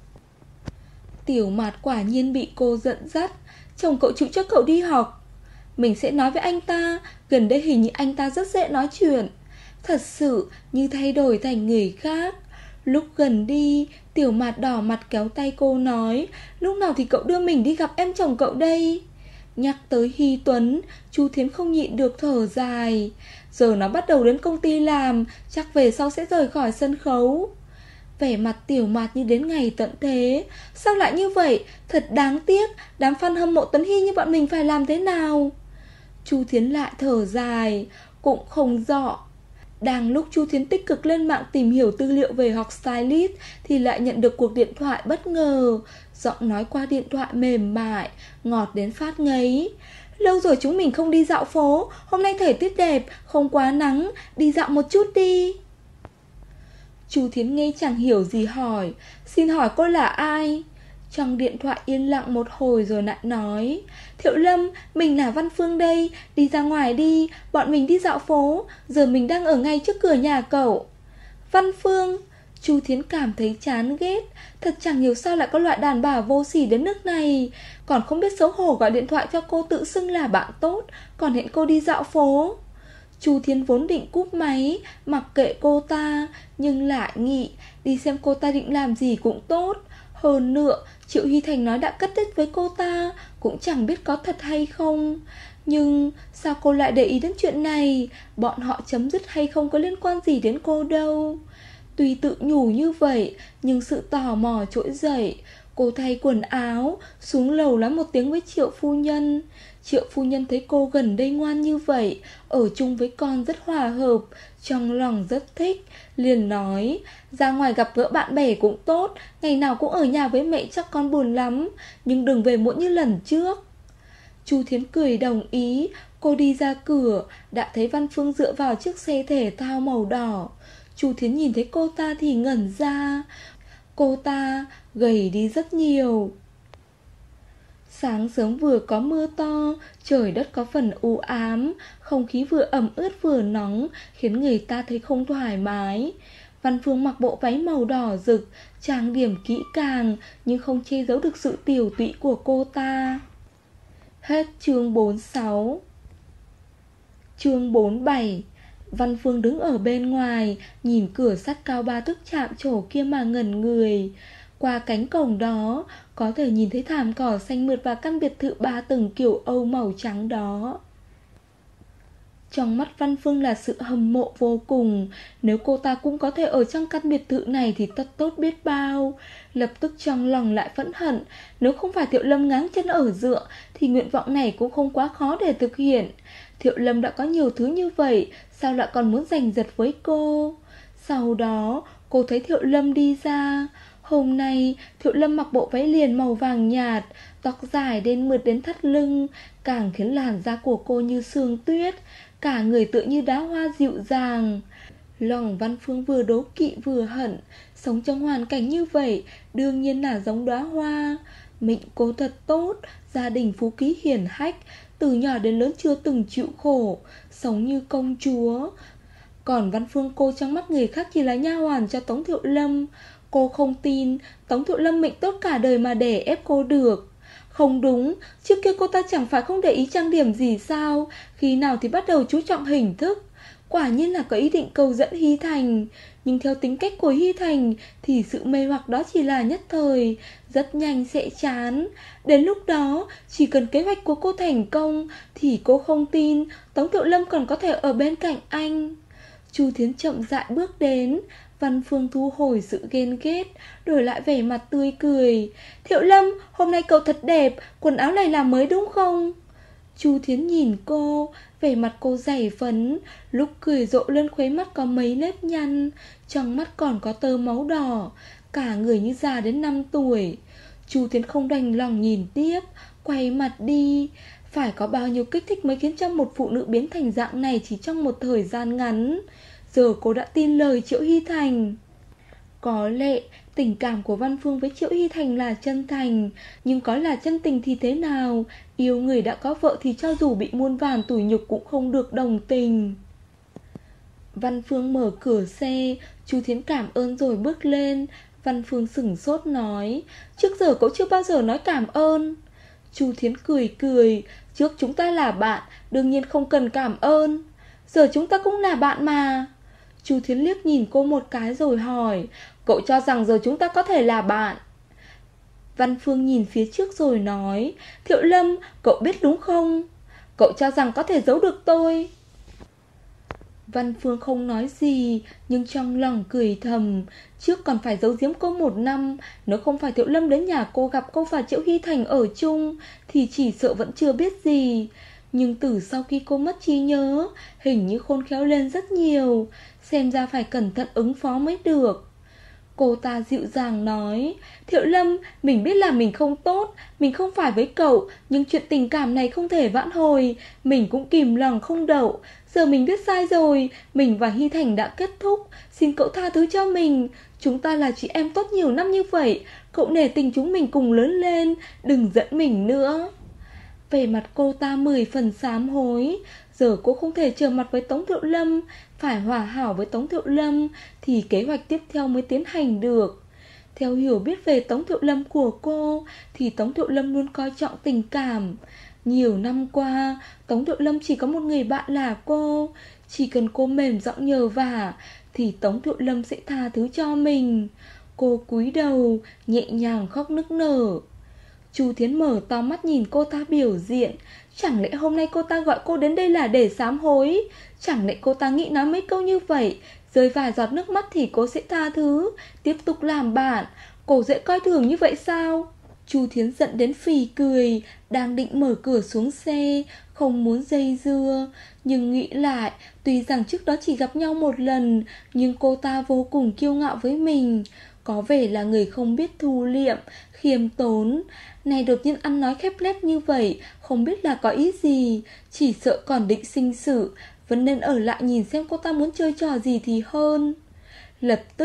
Tiểu Mạt quả nhiên bị cô dẫn dắt, chồng cậu chịu cho cậu đi học. Mình sẽ nói với anh ta, gần đây hình như anh ta rất dễ nói chuyện. Thật sự như thay đổi thành người khác. Lúc gần đi, Tiểu Mạt đỏ mặt kéo tay cô nói, lúc nào thì cậu đưa mình đi gặp em chồng cậu đây? Nhắc tới Hy Tuấn, Chu Thiến không nhịn được thở dài. Giờ nó bắt đầu đến công ty làm, chắc về sau sẽ rời khỏi sân khấu. Vẻ mặt Tiểu Mạt như đến ngày tận thế. Sao lại như vậy? Thật đáng tiếc. Đám fan hâm mộ Tuấn Hy như bọn mình phải làm thế nào? Chu Thiến lại thở dài, cũng không rõ. Đang lúc Chu Thiến tích cực lên mạng tìm hiểu tư liệu về học stylist thì lại nhận được cuộc điện thoại bất ngờ. Giọng nói qua điện thoại mềm mại, ngọt đến phát ngấy. Lâu rồi chúng mình không đi dạo phố, hôm nay thời tiết đẹp, không quá nắng, đi dạo một chút đi. Chu Thiến nghe chẳng hiểu gì hỏi, xin hỏi cô là ai? Trong điện thoại yên lặng một hồi rồi lại nói, Thiệu Lâm, mình là Văn Phương đây, đi ra ngoài đi, bọn mình đi dạo phố, giờ mình đang ở ngay trước cửa nhà cậu. Văn Phương? Chu Thiến cảm thấy chán ghét, thật chẳng hiểu sao lại có loại đàn bà vô sỉ đến nước này, còn không biết xấu hổ gọi điện thoại cho cô tự xưng là bạn tốt, còn hẹn cô đi dạo phố. Chu Thiến vốn định cúp máy, mặc kệ cô ta, nhưng lại nghĩ đi xem cô ta định làm gì cũng tốt. Hơn nữa, Triệu Hy Thành nói đã cắt đứt với cô ta, cũng chẳng biết có thật hay không. Nhưng sao cô lại để ý đến chuyện này? Bọn họ chấm dứt hay không có liên quan gì đến cô đâu. Tuy tự nhủ như vậy, nhưng sự tò mò trỗi dậy. Cô thay quần áo, xuống lầu nói một tiếng với Triệu phu nhân. Triệu phu nhân thấy cô gần đây ngoan như vậy, ở chung với con rất hòa hợp, trong lòng rất thích, liền nói, ra ngoài gặp gỡ bạn bè cũng tốt, ngày nào cũng ở nhà với mẹ chắc con buồn lắm, nhưng đừng về muộn như lần trước. Chu Thiến cười đồng ý. Cô đi ra cửa, đã thấy Văn Phương dựa vào chiếc xe thể thao màu đỏ. Chu Thiến nhìn thấy cô ta thì ngẩn ra. Cô ta gầy đi rất nhiều. Sáng sớm vừa có mưa to, trời đất có phần u ám, không khí vừa ẩm ướt vừa nóng, khiến người ta thấy không thoải mái. Văn Phương mặc bộ váy màu đỏ rực, trang điểm kỹ càng, nhưng không che giấu được sự tiểu tụy của cô ta. Hết chương bốn mươi sáu. Chương bốn mươi bảy. Văn Phương đứng ở bên ngoài, nhìn cửa sắt cao ba thước chạm trổ kia mà ngẩn người. Qua cánh cổng đó, có thể nhìn thấy thảm cỏ xanh mượt và căn biệt thự ba tầng kiểu Âu màu trắng đó. Trong mắt Văn Phương là sự hâm mộ vô cùng. Nếu cô ta cũng có thể ở trong căn biệt thự này thì tất tốt biết bao. Lập tức trong lòng lại phẫn hận. Nếu không phải Thiệu Lâm ngáng chân ở dựa thì nguyện vọng này cũng không quá khó để thực hiện. Thiệu Lâm đã có nhiều thứ như vậy, sao lại còn muốn giành giật với cô? Sau đó cô thấy Thiệu Lâm đi ra. Hôm nay Thiệu Lâm mặc bộ váy liền màu vàng nhạt, tóc dài đến mượt đến thắt lưng, càng khiến làn da của cô như sương tuyết, cả người tựa như đóa hoa dịu dàng. Lòng Văn Phương vừa đố kỵ vừa hận. Sống trong hoàn cảnh như vậy đương nhiên là giống đóa hoa. Mệnh cô thật tốt, gia đình phú quý hiển hách, từ nhỏ đến lớn chưa từng chịu khổ, sống như công chúa. Còn Văn Phương cô trong mắt người khác chỉ là nha hoàn cho Tống Thiệu Lâm. Cô không tin Tống Thiệu Lâm mệnh tốt cả đời mà để ép cô được. Không đúng, trước kia cô ta chẳng phải không để ý trang điểm gì sao? Khi nào thì bắt đầu chú trọng hình thức. Quả nhiên là có ý định cầu dẫn Hy Thành. Nhưng theo tính cách của Hy Thành thì sự mê hoặc đó chỉ là nhất thời, rất nhanh sẽ chán. Đến lúc đó, chỉ cần kế hoạch của cô thành công thì cô không tin Tống Thiệu Lâm còn có thể ở bên cạnh anh. Chu Thiến chậm rãi bước đến. Văn Phương thu hồi sự ghen ghét, đổi lại vẻ mặt tươi cười. Thiệu Lâm, hôm nay cậu thật đẹp, quần áo này làm mới đúng không? Chu Thiến nhìn cô, vẻ mặt cô dày phấn, lúc cười rộ lên khóe mắt có mấy nếp nhăn, trong mắt còn có tơ máu đỏ, cả người như già đến năm tuổi. Chu Thiến không đành lòng nhìn tiếp, quay mặt đi. Phải có bao nhiêu kích thích mới khiến cho một phụ nữ biến thành dạng này chỉ trong một thời gian ngắn. Giờ cô đã tin lời Triệu Hy Thành. Có lẽ tình cảm của Văn Phương với Triệu Hy Thành là chân thành, nhưng có là chân tình thì thế nào? Yêu người đã có vợ thì cho dù bị muôn vàn tủi nhục cũng không được đồng tình. Văn Phương mở cửa xe, Chu Thiến cảm ơn rồi bước lên. Văn Phương sửng sốt nói, trước giờ cậu chưa bao giờ nói cảm ơn. Chu Thiến cười cười, trước chúng ta là bạn, đương nhiên không cần cảm ơn. Giờ chúng ta cũng là bạn mà. Chu Thiến liếc nhìn cô một cái rồi hỏi, cậu cho rằng giờ chúng ta có thể là bạn? Văn Phương nhìn phía trước rồi nói, Thiệu Lâm, cậu biết đúng không? Cậu cho rằng có thể giấu được tôi? Văn Phương không nói gì, nhưng trong lòng cười thầm. Trước còn phải giấu giếm cô một năm. Nếu không phải Thiệu Lâm đến nhà cô gặp cô và Triệu Hy Thành ở chung thì chỉ sợ vẫn chưa biết gì. Nhưng từ sau khi cô mất trí nhớ, hình như khôn khéo lên rất nhiều. Xem ra phải cẩn thận ứng phó mới được. Cô ta dịu dàng nói, Thiệu Lâm, mình biết là mình không tốt, mình không phải với cậu, nhưng chuyện tình cảm này không thể vãn hồi. Mình cũng kìm lòng không đậu. Giờ mình biết sai rồi, mình và Hy Thành đã kết thúc. Xin cậu tha thứ cho mình. Chúng ta là chị em tốt nhiều năm như vậy, cậu nể tình chúng mình cùng lớn lên, đừng giận mình nữa. Về mặt cô ta mười phần sám hối. Giờ cô không thể trở mặt với Tống Thiệu Lâm, phải hòa hảo với Tống Thiệu Lâm thì kế hoạch tiếp theo mới tiến hành được. Theo hiểu biết về Tống Thiệu Lâm của cô thì Tống Thiệu Lâm luôn coi trọng tình cảm. Nhiều năm qua, Tống Thiệu Lâm chỉ có một người bạn là cô. Chỉ cần cô mềm giọng nhờ vả thì Tống Thiệu Lâm sẽ tha thứ cho mình. Cô cúi đầu, nhẹ nhàng khóc nức nở. Chu Thiến mở to mắt nhìn cô ta biểu diễn. Chẳng lẽ hôm nay cô ta gọi cô đến đây là để sám hối? Chẳng lẽ cô ta nghĩ nói mấy câu như vậy, rơi vài giọt nước mắt thì cô sẽ tha thứ, tiếp tục làm bạn? Cô dễ coi thường như vậy sao? Chu Thiến giận đến phì cười, đang định mở cửa xuống xe, không muốn dây dưa. Nhưng nghĩ lại, tuy rằng trước đó chỉ gặp nhau một lần, nhưng cô ta vô cùng kiêu ngạo với mình. Có vẻ là người không biết thu liệm, khiêm tốn. Này đột nhiên ăn nói khép nép như vậy, không biết là có ý gì. Chỉ sợ còn định sinh sự, vẫn nên ở lại nhìn xem cô ta muốn chơi trò gì thì hơn. Lập tức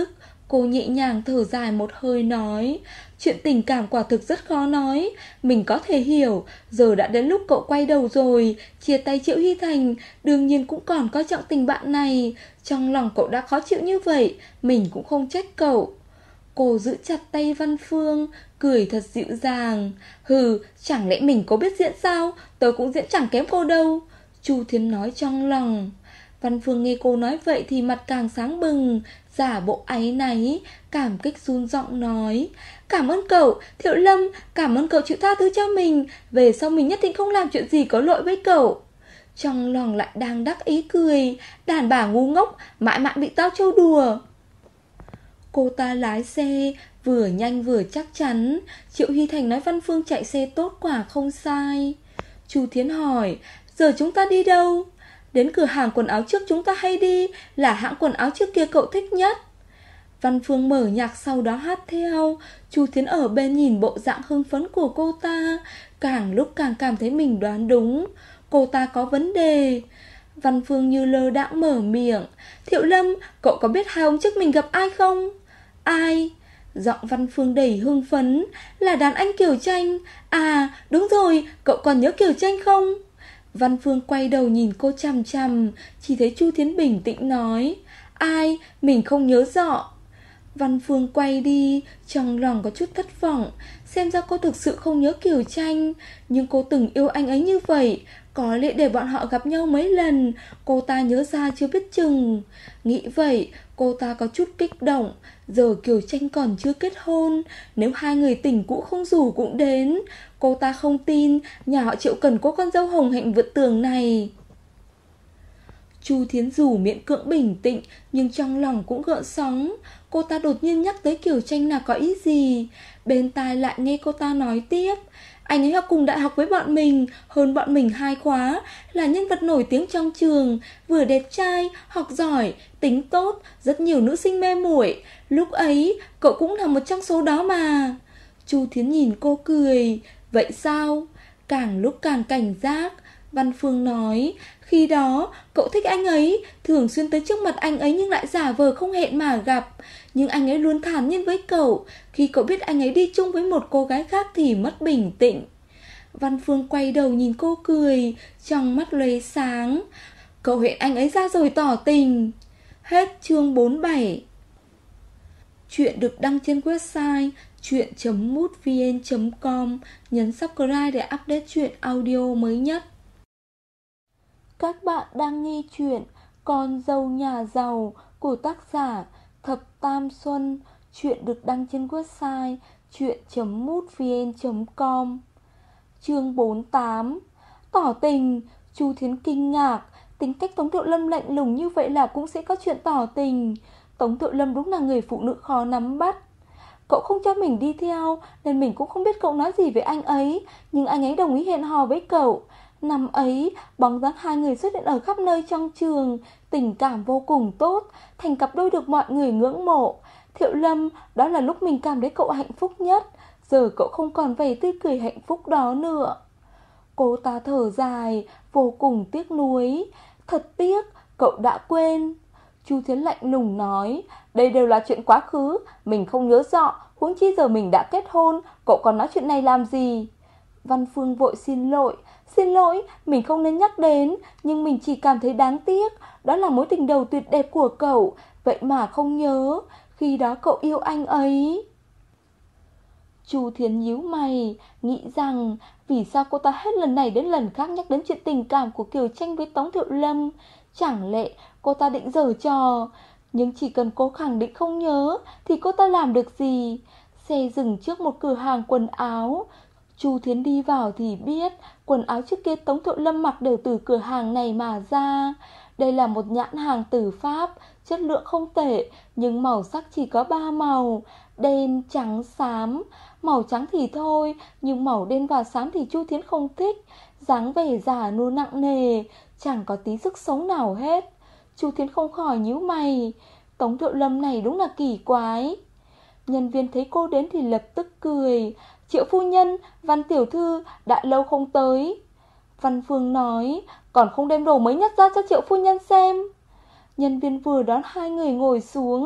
Cô nhẹ nhàng thở dài một hơi nói, chuyện tình cảm quả thực rất khó nói. Mình có thể hiểu, giờ đã đến lúc cậu quay đầu rồi. Chia tay Triệu Hy Thành, đương nhiên cũng còn coi trọng tình bạn này. Trong lòng cậu đã khó chịu như vậy, mình cũng không trách cậu. Cô giữ chặt tay Văn Phương, cười thật dịu dàng. Hừ, chẳng lẽ mình có biết diễn sao? Tớ cũng diễn chẳng kém cô đâu, Chu Thiến nói trong lòng. Văn Phương nghe cô nói vậy thì mặt càng sáng bừng, giả bộ áy náy, cảm kích run giọng nói, cảm ơn cậu, Thiệu Lâm, cảm ơn cậu chịu tha thứ cho mình. Về sau mình nhất định không làm chuyện gì có lỗi với cậu. Trong lòng lại đang đắc ý cười, đàn bà ngu ngốc, mãi mãi bị tao trêu đùa. Cô ta lái xe, vừa nhanh vừa chắc chắn. Triệu Hy Thành nói Văn Phương chạy xe tốt quả không sai. Chu Thiến hỏi, giờ chúng ta đi đâu? Đến cửa hàng quần áo trước chúng ta hay đi, là hãng quần áo trước kia cậu thích nhất. Văn Phương mở nhạc sau đó hát theo. Chu Thiến ở bên nhìn bộ dạng hưng phấn của cô ta, càng lúc càng cảm thấy mình đoán đúng. Cô ta có vấn đề. Văn Phương như lơ đãng mở miệng, Thiệu Lâm, cậu có biết hai hôm trước mình gặp ai không? Ai? Giọng Văn Phương đầy hưng phấn, là đàn anh Kiều Tranh. À đúng rồi, cậu còn nhớ Kiều Tranh không? Văn Phương quay đầu nhìn cô chằm chằm, chỉ thấy Chu Thiến bình tĩnh nói, ai? Mình không nhớ rõ. Văn Phương quay đi, trong lòng có chút thất vọng. Xem ra cô thực sự không nhớ Kiều Tranh, nhưng cô từng yêu anh ấy như vậy. Có lẽ để bọn họ gặp nhau mấy lần, cô ta nhớ ra chưa biết chừng. Nghĩ vậy, cô ta có chút kích động. Giờ Kiều Tranh còn chưa kết hôn, nếu hai người tình cũ không rủ cũng đến. Cô ta không tin nhà họ Triệu cần có con dâu hồng hạnh vượt tường này. Chu Thiến dù miễn cưỡng bình tĩnh, nhưng trong lòng cũng gợn sóng. Cô ta đột nhiên nhắc tới Kiều Tranh là có ý gì? Bên tai lại nghe cô ta nói tiếp, anh ấy học cùng đại học với bọn mình, hơn bọn mình hai khóa, là nhân vật nổi tiếng trong trường, vừa đẹp trai, học giỏi, tính tốt, rất nhiều nữ sinh mê muội. Lúc ấy, cậu cũng là một trong số đó mà. Chu Thiến nhìn cô cười, vậy sao? Càng lúc càng cảnh giác. Văn Phương nói, khi đó cậu thích anh ấy, thường xuyên tới trước mặt anh ấy nhưng lại giả vờ không hẹn mà gặp. Nhưng anh ấy luôn thản nhiên với cậu. Khi cậu biết anh ấy đi chung với một cô gái khác thì mất bình tĩnh. Văn Phương quay đầu nhìn cô cười, trong mắt lóe sáng. Cậu hẹn anh ấy ra rồi tỏ tình. Hết chương bốn mươi bảy. Chuyện được đăng trên website chuyện chấm mútvn chấm com. Nhấn subscribe để update chuyện audio mới nhất. Các bạn đang nghe chuyện Con dâu nhà giàu của tác giả Thập Tam Xuân. Chuyện được đăng trên website chuyện chấm mútvn chấm com. Chương bốn mươi tám. Tỏ tình. Chu Thiến kinh ngạc, tính cách Tống Thiệu Lâm lạnh lùng như vậy là cũng sẽ có chuyện tỏ tình. Tống Thiệu Lâm đúng là người phụ nữ khó nắm bắt. Cậu không cho mình đi theo nên mình cũng không biết cậu nói gì với anh ấy, nhưng anh ấy đồng ý hẹn hò với cậu. Năm ấy, bóng dáng hai người xuất hiện ở khắp nơi trong trường, tình cảm vô cùng tốt, thành cặp đôi được mọi người ngưỡng mộ. Thiệu Lâm, đó là lúc mình cảm thấy cậu hạnh phúc nhất. Giờ cậu không còn vẻ tươi cười hạnh phúc đó nữa. Cô ta thở dài, vô cùng tiếc nuối. Thật tiếc, cậu đã quên. Chu Thiến lạnh lùng nói, đây đều là chuyện quá khứ, mình không nhớ rõ, huống chi giờ mình đã kết hôn, cậu còn nói chuyện này làm gì? Văn Phương vội xin lỗi, xin lỗi, mình không nên nhắc đến, nhưng mình chỉ cảm thấy đáng tiếc, đó là mối tình đầu tuyệt đẹp của cậu, vậy mà không nhớ, khi đó cậu yêu anh ấy. Chu Thiến nhíu mày, nghĩ rằng vì sao cô ta hết lần này đến lần khác nhắc đến chuyện tình cảm của Kiều Tranh với Tống Thiệu Lâm. Chẳng lẽ cô ta định giở trò? Nhưng chỉ cần cô khẳng định không nhớ thì cô ta làm được gì? Xe dừng trước một cửa hàng quần áo. Chu Thiến đi vào thì biết quần áo trước kia Tống Thiệu Lâm mặc đều từ cửa hàng này mà ra. Đây là một nhãn hàng từ Pháp, chất lượng không tệ, nhưng màu sắc chỉ có ba màu, đen, trắng, xám. Màu trắng thì thôi, nhưng màu đen và xám thì Chu Thiến không thích. Dáng vẻ già nua nặng nề, chẳng có tí sức sống nào hết. Chu Thiến không khỏi nhíu mày, Tống Thiệu Lâm này đúng là kỳ quái. Nhân viên thấy cô đến thì lập tức cười, Triệu phu nhân, Văn tiểu thư đã lâu không tới. Văn Phương nói, còn không đem đồ mới nhất ra cho Triệu phu nhân xem. Nhân viên vừa đón hai người ngồi xuống,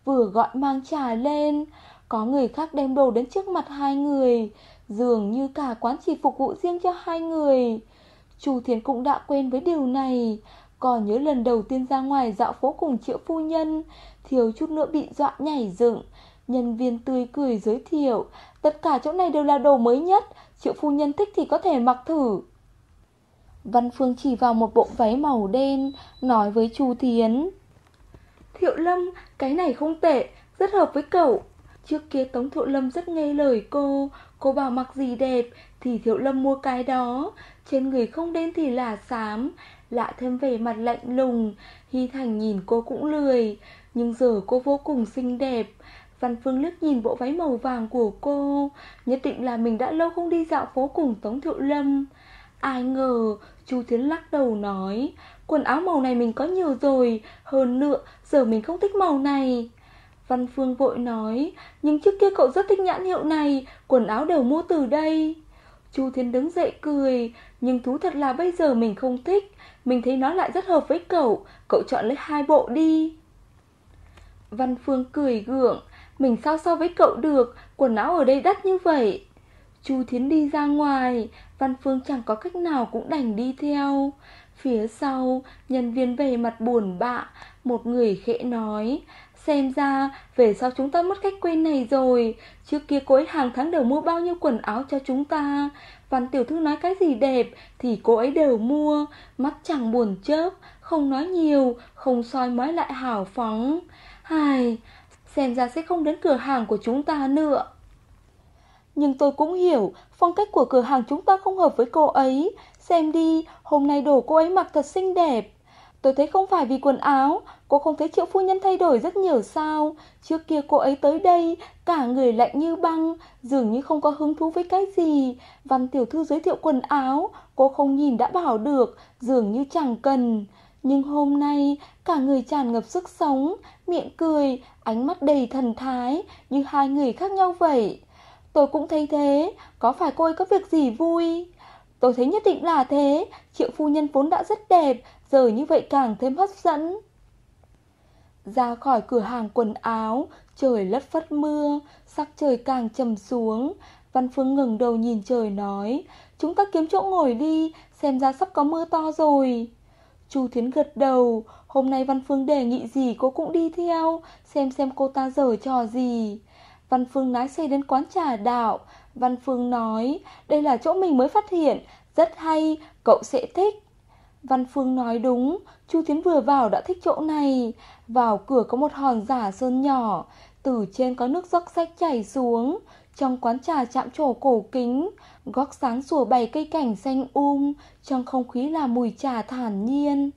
vừa gọi mang trà lên. Có người khác đem đồ đến trước mặt hai người, dường như cả quán chỉ phục vụ riêng cho hai người. Chu Thiến cũng đã quen với điều này. Còn nhớ lần đầu tiên ra ngoài dạo phố cùng Triệu phu nhân, thiếu chút nữa bị dọa nhảy dựng. Nhân viên tươi cười giới thiệu, tất cả chỗ này đều là đồ mới nhất, Triệu phu nhân thích thì có thể mặc thử. Văn Phương chỉ vào một bộ váy màu đen, nói với Chu Thiến, Thiệu Lâm, cái này không tệ, rất hợp với cậu. Trước kia Tống Thiệu Lâm rất nghe lời cô, cô bảo mặc gì đẹp thì Thiệu Lâm mua cái đó. Trên người không đen thì là xám, lại thêm vẻ mặt lạnh lùng. Hy Thành nhìn cô cũng lười, nhưng giờ cô vô cùng xinh đẹp. Văn Phương liếc nhìn bộ váy màu vàng của cô, nhất định là mình đã lâu không đi dạo phố cùng Tống Thiệu Lâm. Ai ngờ, Chu Thiến lắc đầu nói, quần áo màu này mình có nhiều rồi, hơn nữa giờ mình không thích màu này. Văn Phương vội nói, nhưng trước kia cậu rất thích nhãn hiệu này, quần áo đều mua từ đây. Chu Thiến đứng dậy cười, nhưng thú thật là bây giờ mình không thích, mình thấy nó lại rất hợp với cậu, cậu chọn lấy hai bộ đi. Văn Phương cười gượng, mình sao so với cậu được, quần áo ở đây đắt như vậy. Chu Thiến đi ra ngoài, Văn Phương chẳng có cách nào cũng đành đi theo. Phía sau, nhân viên về mặt buồn bã, một người khẽ nói, xem ra về sau chúng ta mất khách quen này rồi. Trước kia cô ấy hàng tháng đều mua bao nhiêu quần áo cho chúng ta, Văn tiểu thư nói cái gì đẹp thì cô ấy đều mua, mắt chẳng buồn chớp, không nói nhiều, không soi mói lại hào phóng. Hài, xem ra sẽ không đến cửa hàng của chúng ta nữa. Nhưng tôi cũng hiểu, phong cách của cửa hàng chúng ta không hợp với cô ấy. Xem đi, hôm nay đồ cô ấy mặc thật xinh đẹp. Tôi thấy không phải vì quần áo, cô không thấy Triệu phu nhân thay đổi rất nhiều sao? Trước kia cô ấy tới đây, cả người lạnh như băng, dường như không có hứng thú với cái gì. Văn tiểu thư giới thiệu quần áo, cô không nhìn đã bảo được, dường như chẳng cần. Nhưng hôm nay, cả người tràn ngập sức sống, miệng cười, ánh mắt đầy thần thái, như hai người khác nhau vậy. Tôi cũng thấy thế, có phải cô ấy có việc gì vui? Tôi thấy nhất định là thế, Triệu phu nhân vốn đã rất đẹp, giờ như vậy càng thêm hấp dẫn. Ra khỏi cửa hàng quần áo, trời lất phất mưa, sắc trời càng trầm xuống. Văn Phương ngẩng đầu nhìn trời nói, chúng ta kiếm chỗ ngồi đi, xem ra sắp có mưa to rồi. Chu Thiến gật đầu, hôm nay Văn Phương đề nghị gì cô cũng đi theo, xem xem cô ta giở trò gì. Văn Phương lái xe đến quán trà đạo. Văn Phương nói, đây là chỗ mình mới phát hiện, rất hay, cậu sẽ thích. Văn Phương nói đúng, Chu Thiến vừa vào đã thích chỗ này. Vào cửa có một hòn giả sơn nhỏ, từ trên có nước dốc rách chảy xuống. Trong quán trà chạm trổ cổ kính, góc sáng sủa bày cây cảnh xanh um, trong không khí là mùi trà thản nhiên.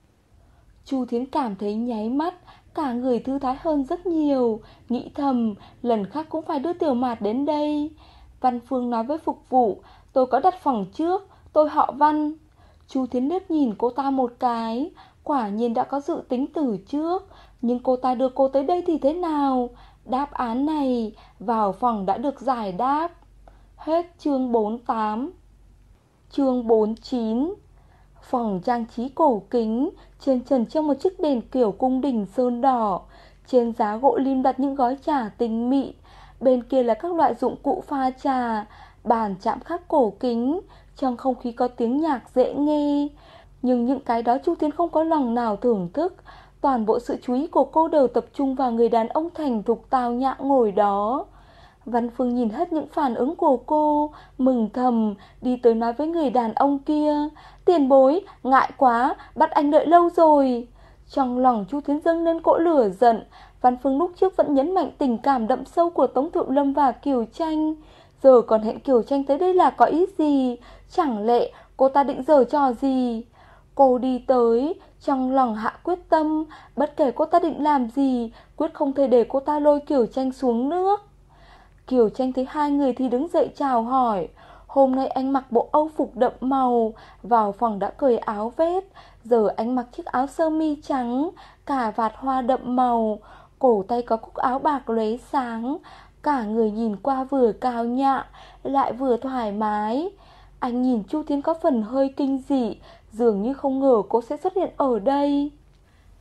Chu Thiến cảm thấy nháy mắt, cả người thư thái hơn rất nhiều, nghĩ thầm, lần khác cũng phải đưa Tiểu Mạt đến đây. Văn Phương nói với phục vụ, tôi có đặt phòng trước, tôi họ Văn. Chu Thiến liếc nhìn cô ta một cái, quả nhiên đã có dự tính từ trước, nhưng cô ta đưa cô tới đây thì thế nào? Đáp án này, vào phòng đã được giải đáp. Hết chương bốn mươi tám. Chương bốn mươi chín. Phòng trang trí cổ kính, trên trần treo một chiếc đèn kiểu cung đình sơn đỏ. Trên giá gỗ lim đặt những gói trà tinh mịn. Bên kia là các loại dụng cụ pha trà, bàn chạm khắc cổ kính. Trong không khí có tiếng nhạc dễ nghe. Nhưng những cái đó Chu Thiến không có lòng nào thưởng thức. Toàn bộ sự chú ý của cô đều tập trung vào người đàn ông thành thục tao nhã ngồi đó. Văn Phương nhìn hết những phản ứng của cô, mừng thầm, đi tới nói với người đàn ông kia, tiền bối, ngại quá, bắt anh đợi lâu rồi. Trong lòng Chu Thiến dâng lên cỗ lửa giận. Văn Phương lúc trước vẫn nhấn mạnh tình cảm đậm sâu của Tống Thiệu Lâm và Kiều Tranh, giờ còn hẹn Kiều Tranh tới đây là có ý gì? Chẳng lẽ cô ta định giở trò gì? Cô đi tới, trong lòng hạ quyết tâm, bất kể cô ta định làm gì, quyết không thể để cô ta lôi Kiều Tranh xuống nước. Kiều Tranh thấy hai người thì đứng dậy chào hỏi. Hôm nay anh mặc bộ âu phục đậm màu, vào phòng đã cởi áo vest. Giờ anh mặc chiếc áo sơ mi trắng, cà vạt hoa đậm màu, cổ tay có cúc áo bạc lóe sáng. Cả người nhìn qua vừa cao nhã, lại vừa thoải mái. Anh nhìn Chu Thiến có phần hơi kinh dị, dường như không ngờ cô sẽ xuất hiện ở đây.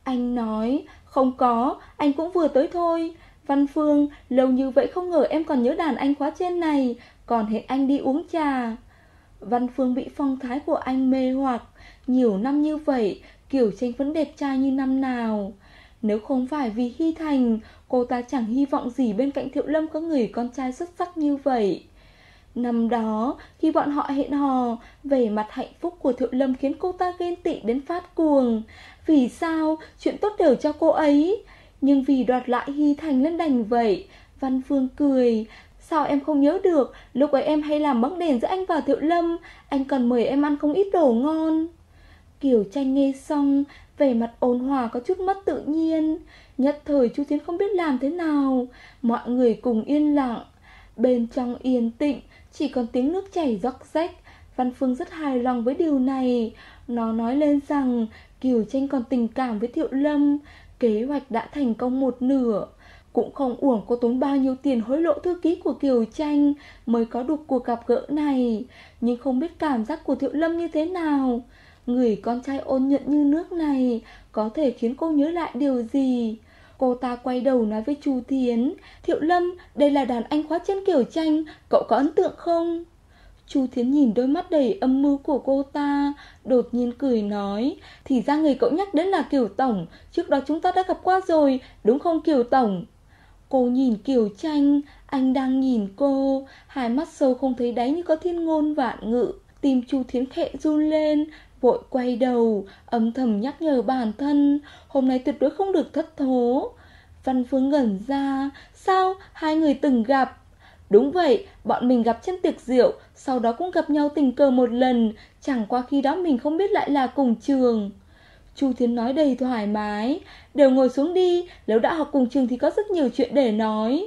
Anh nói, không có, anh cũng vừa tới thôi. Văn Phương, lâu như vậy không ngờ em còn nhớ đàn anh khóa trên này, còn hẹn anh đi uống trà. Văn Phương bị phong thái của anh mê hoặc. Nhiều năm như vậy, Kiều Tranh vẫn đẹp trai như năm nào. Nếu không phải vì Hy Thành, cô ta chẳng hy vọng gì bên cạnh Thiệu Lâm có người con trai xuất sắc như vậy. Năm đó, khi bọn họ hẹn hò, vẻ mặt hạnh phúc của Thiệu Lâm khiến cô ta ghen tị đến phát cuồng. Vì sao? Chuyện tốt đều cho cô ấy. Nhưng vì đoạt lại Hy Thành nên đành vậy. Văn Phương cười. Sao em không nhớ được, lúc ấy em hay làm bóng đèn giữa anh và Thiệu Lâm, anh còn mời em ăn không ít đồ ngon. Kiều Tranh nghe xong, vẻ mặt ôn hòa có chút mất tự nhiên. Nhất thời Chu Thiến không biết làm thế nào. Mọi người cùng yên lặng. Bên trong yên tĩnh, chỉ còn tiếng nước chảy róc rách. Văn Phương rất hài lòng với điều này. Nó nói lên rằng Kiều Tranh còn tình cảm với Thiệu Lâm. Kế hoạch đã thành công một nửa. Cũng không uổng cô tốn bao nhiêu tiền hối lộ thư ký của Kiều Tranh mới có được cuộc gặp gỡ này. Nhưng không biết cảm giác của Thiệu Lâm như thế nào. Người con trai ôn nhuận như nước này có thể khiến cô nhớ lại điều gì? Cô ta quay đầu nói với Chu Thiến, Thiệu Lâm, đây là đàn anh khóa trên Kiều Tranh, cậu có ấn tượng không? Chu Thiến nhìn đôi mắt đầy âm mưu của cô ta, đột nhiên cười nói, thì ra người cậu nhắc đến là Kiều Tổng, trước đó chúng ta đã gặp qua rồi, đúng không Kiều Tổng? Cô nhìn Kiều Tranh, anh đang nhìn cô, hai mắt sâu không thấy đáy như có thiên ngôn vạn ngữ. Tim Chu Thiến khẽ run lên, vội quay đầu, âm thầm nhắc nhở bản thân, hôm nay tuyệt đối không được thất thố. Văn Phương ngẩn ra, sao hai người từng gặp? Đúng vậy, bọn mình gặp trên tiệc rượu, sau đó cũng gặp nhau tình cờ một lần, chẳng qua khi đó mình không biết lại là cùng trường. Chu Thiến nói đầy thoải mái, đều ngồi xuống đi, nếu đã học cùng trường thì có rất nhiều chuyện để nói.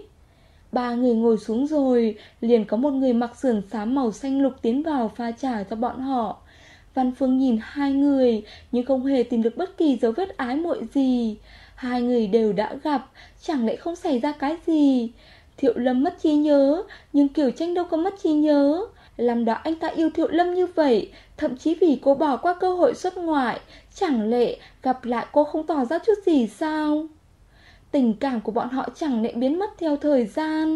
Ba người ngồi xuống rồi, liền có một người mặc sườn xám màu xanh lục tiến vào pha trà cho bọn họ. Văn Phương nhìn hai người, nhưng không hề tìm được bất kỳ dấu vết ái muội gì. Hai người đều đã gặp, chẳng lẽ không xảy ra cái gì? Thiệu Lâm mất trí nhớ, nhưng Kiều Tranh đâu có mất trí nhớ. Làm đó anh ta yêu Thiệu Lâm như vậy, thậm chí vì cô bỏ qua cơ hội xuất ngoại, chẳng lẽ gặp lại cô không tỏ ra chút gì sao? Tình cảm của bọn họ chẳng lẽ biến mất theo thời gian?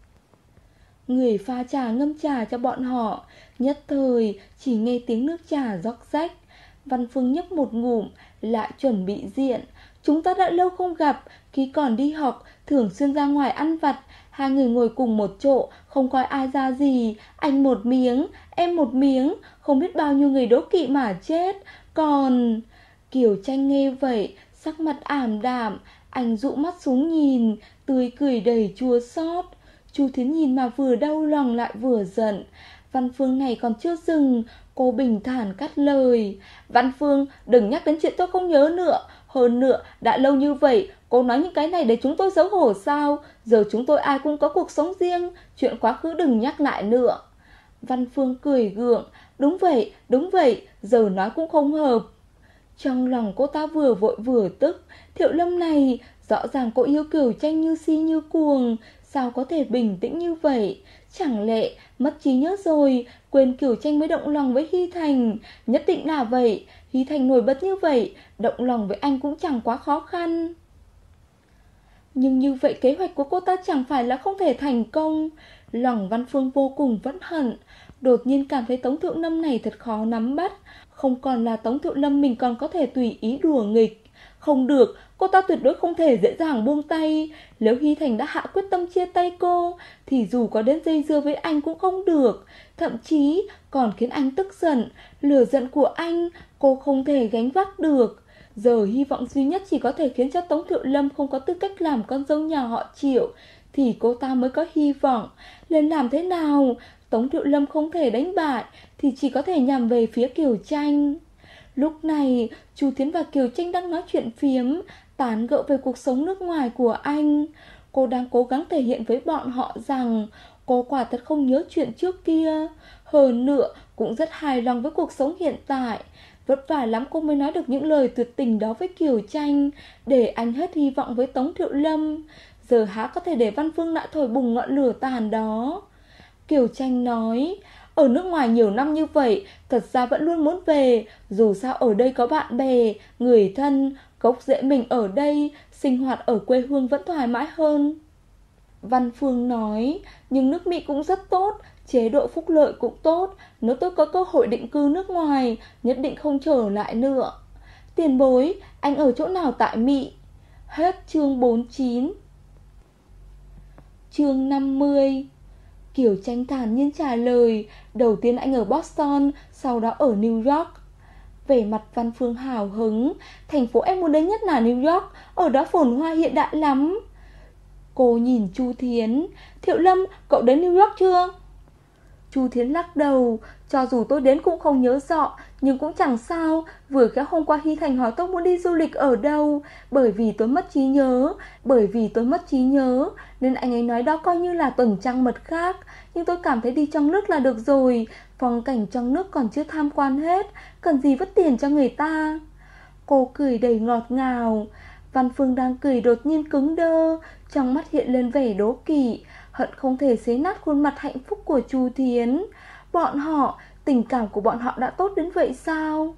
Người pha trà ngâm trà cho bọn họ, nhất thời chỉ nghe tiếng nước trà róc rách. Văn Phương nhấp một ngụm, lại chuẩn bị diện. Chúng ta đã lâu không gặp, khi còn đi học, thường xuyên ra ngoài ăn vặt. Hai người ngồi cùng một chỗ, không coi ai ra gì. Anh một miếng, em một miếng, không biết bao nhiêu người đố kỵ mà chết. Còn... Kiều Tranh nghe vậy, sắc mặt ảm đạm. Anh dụ mắt xuống nhìn, tươi cười đầy chua xót. Chu Thiến nhìn mà vừa đau lòng lại vừa giận. Văn Phương này còn chưa dừng, cô bình thản cắt lời. Văn Phương, đừng nhắc đến chuyện tôi không nhớ nữa. Hơn nữa, đã lâu như vậy, cô nói những cái này để chúng tôi xấu hổ sao? Giờ chúng tôi ai cũng có cuộc sống riêng, chuyện quá khứ đừng nhắc lại nữa. Văn Phương cười gượng. Đúng vậy, đúng vậy, giờ nói cũng không hợp. Trong lòng cô ta vừa vội vừa tức. Thiệu Lâm này, rõ ràng cô yêu Kiều Tranh như si như cuồng, sao có thể bình tĩnh như vậy? Chẳng lẽ mất trí nhớ rồi, quên Kiều Tranh mới động lòng với Hy Thành? Nhất định là vậy, Hy Thành nổi bật như vậy, động lòng với anh cũng chẳng quá khó khăn. Nhưng như vậy kế hoạch của cô ta chẳng phải là không thể thành công. Lòng Văn Phương vô cùng vẫn hận. Đột nhiên cảm thấy Tống Thiệu Lâm này thật khó nắm bắt. Không còn là Tống Thiệu Lâm mình còn có thể tùy ý đùa nghịch. Không được, cô ta tuyệt đối không thể dễ dàng buông tay. Nếu Hy Thành đã hạ quyết tâm chia tay cô, thì dù có đến dây dưa với anh cũng không được. Thậm chí còn khiến anh tức giận. Lửa giận của anh cô không thể gánh vác được. Giờ hy vọng duy nhất chỉ có thể khiến cho Tống Thiệu Lâm không có tư cách làm con dâu nhà họ Triệu, thì cô ta mới có hy vọng. Nên làm thế nào? Tống Thiệu Lâm không thể đánh bại, thì chỉ có thể nhằm về phía Kiều Tranh. Lúc này, Chu Thiến và Kiều Tranh đang nói chuyện phiếm, tán gẫu về cuộc sống nước ngoài của anh. Cô đang cố gắng thể hiện với bọn họ rằng cô quả thật không nhớ chuyện trước kia. Hơn nữa, cũng rất hài lòng với cuộc sống hiện tại. Vất vả lắm cô mới nói được những lời tuyệt tình đó với Kiều Tranh, để anh hết hy vọng với Tống Thiệu Lâm. Giờ há có thể để Văn Phương lại thổi bùng ngọn lửa tàn đó. Kiều Tranh nói, ở nước ngoài nhiều năm như vậy, thật ra vẫn luôn muốn về. Dù sao ở đây có bạn bè, người thân, Gốc rễ mình ở đây, sinh hoạt ở quê hương vẫn thoải mái hơn. Văn Phương nói, nhưng nước Mỹ cũng rất tốt, chế độ phúc lợi cũng tốt. Nếu tôi có cơ hội định cư nước ngoài, nhất định không trở lại nữa. Tiền bối, anh ở chỗ nào tại Mỹ? Hết chương bốn mươi chín. Chương năm mươi. Kiều Tranh thản nhiên trả lời, đầu tiên anh ở Boston, sau đó ở New York. Vẻ mặt Văn Phương hào hứng, thành phố em muốn đến nhất là New York, ở đó phồn hoa hiện đại lắm. Cô nhìn Chu Thiến, Thiệu Lâm, cậu đến New York chưa? Chu Thiến lắc đầu, cho dù tôi đến cũng không nhớ rõ, nhưng cũng chẳng sao. Vừa khéo hôm qua Hy Thành hỏi tôi muốn đi du lịch ở đâu, bởi vì tôi mất trí nhớ, bởi vì tôi mất trí nhớ, nên anh ấy nói đó coi như là tuần trăng mật khác. Nhưng tôi cảm thấy đi trong nước là được rồi, phong cảnh trong nước còn chưa tham quan hết, cần gì vất tiền cho người ta. Cô cười đầy ngọt ngào. Văn Phương đang cười đột nhiên cứng đơ, trong mắt hiện lên vẻ đố kỵ, hận không thể xé nát khuôn mặt hạnh phúc của Chu Thiến. Bọn họ, tình cảm của bọn họ đã tốt đến vậy sao?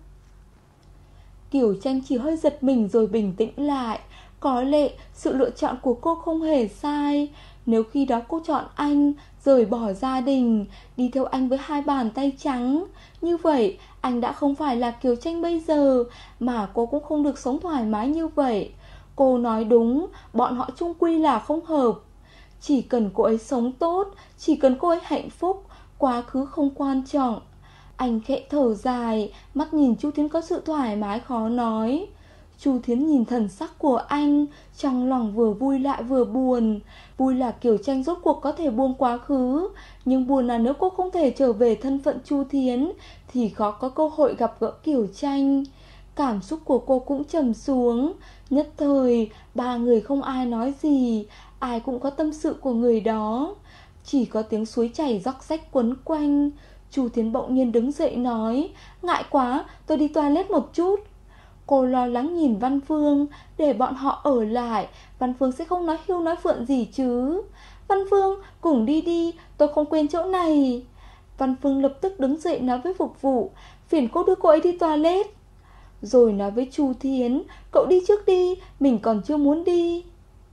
Kiều Tranh chỉ hơi giật mình rồi bình tĩnh lại. Có lẽ sự lựa chọn của cô không hề sai. Nếu khi đó cô chọn anh, rời bỏ gia đình, đi theo anh với hai bàn tay trắng, như vậy anh đã không phải là Kiều Tranh bây giờ, mà cô cũng không được sống thoải mái như vậy. Cô nói đúng, bọn họ chung quy là không hợp. Chỉ cần cô ấy sống tốt, chỉ cần cô ấy hạnh phúc, quá khứ không quan trọng. Anh khẽ thở dài, mắt nhìn Chu Thiến có sự thoải mái khó nói. Chu Thiến nhìn thần sắc của anh, trong lòng vừa vui lại vừa buồn. Vui là Kiều Tranh rốt cuộc có thể buông quá khứ, nhưng buồn là nếu cô không thể trở về thân phận Chu Thiến thì khó có cơ hội gặp gỡ Kiều Tranh. Cảm xúc của cô cũng trầm xuống. Nhất thời, ba người không ai nói gì, ai cũng có tâm sự của người đó. Chỉ có tiếng suối chảy róc rách quấn quanh. Chu Thiến bỗng nhiên đứng dậy nói, ngại quá, tôi đi toilet một chút. Cô lo lắng nhìn Văn Phương, để bọn họ ở lại, Văn Phương sẽ không nói hiu nói phượng gì chứ. Văn Phương, cùng đi đi, tôi không quên chỗ này. Văn Phương lập tức đứng dậy nói với phục vụ, phiền cô đưa cô ấy đi toilet. Rồi nói với Chu Thiến, cậu đi trước đi, mình còn chưa muốn đi.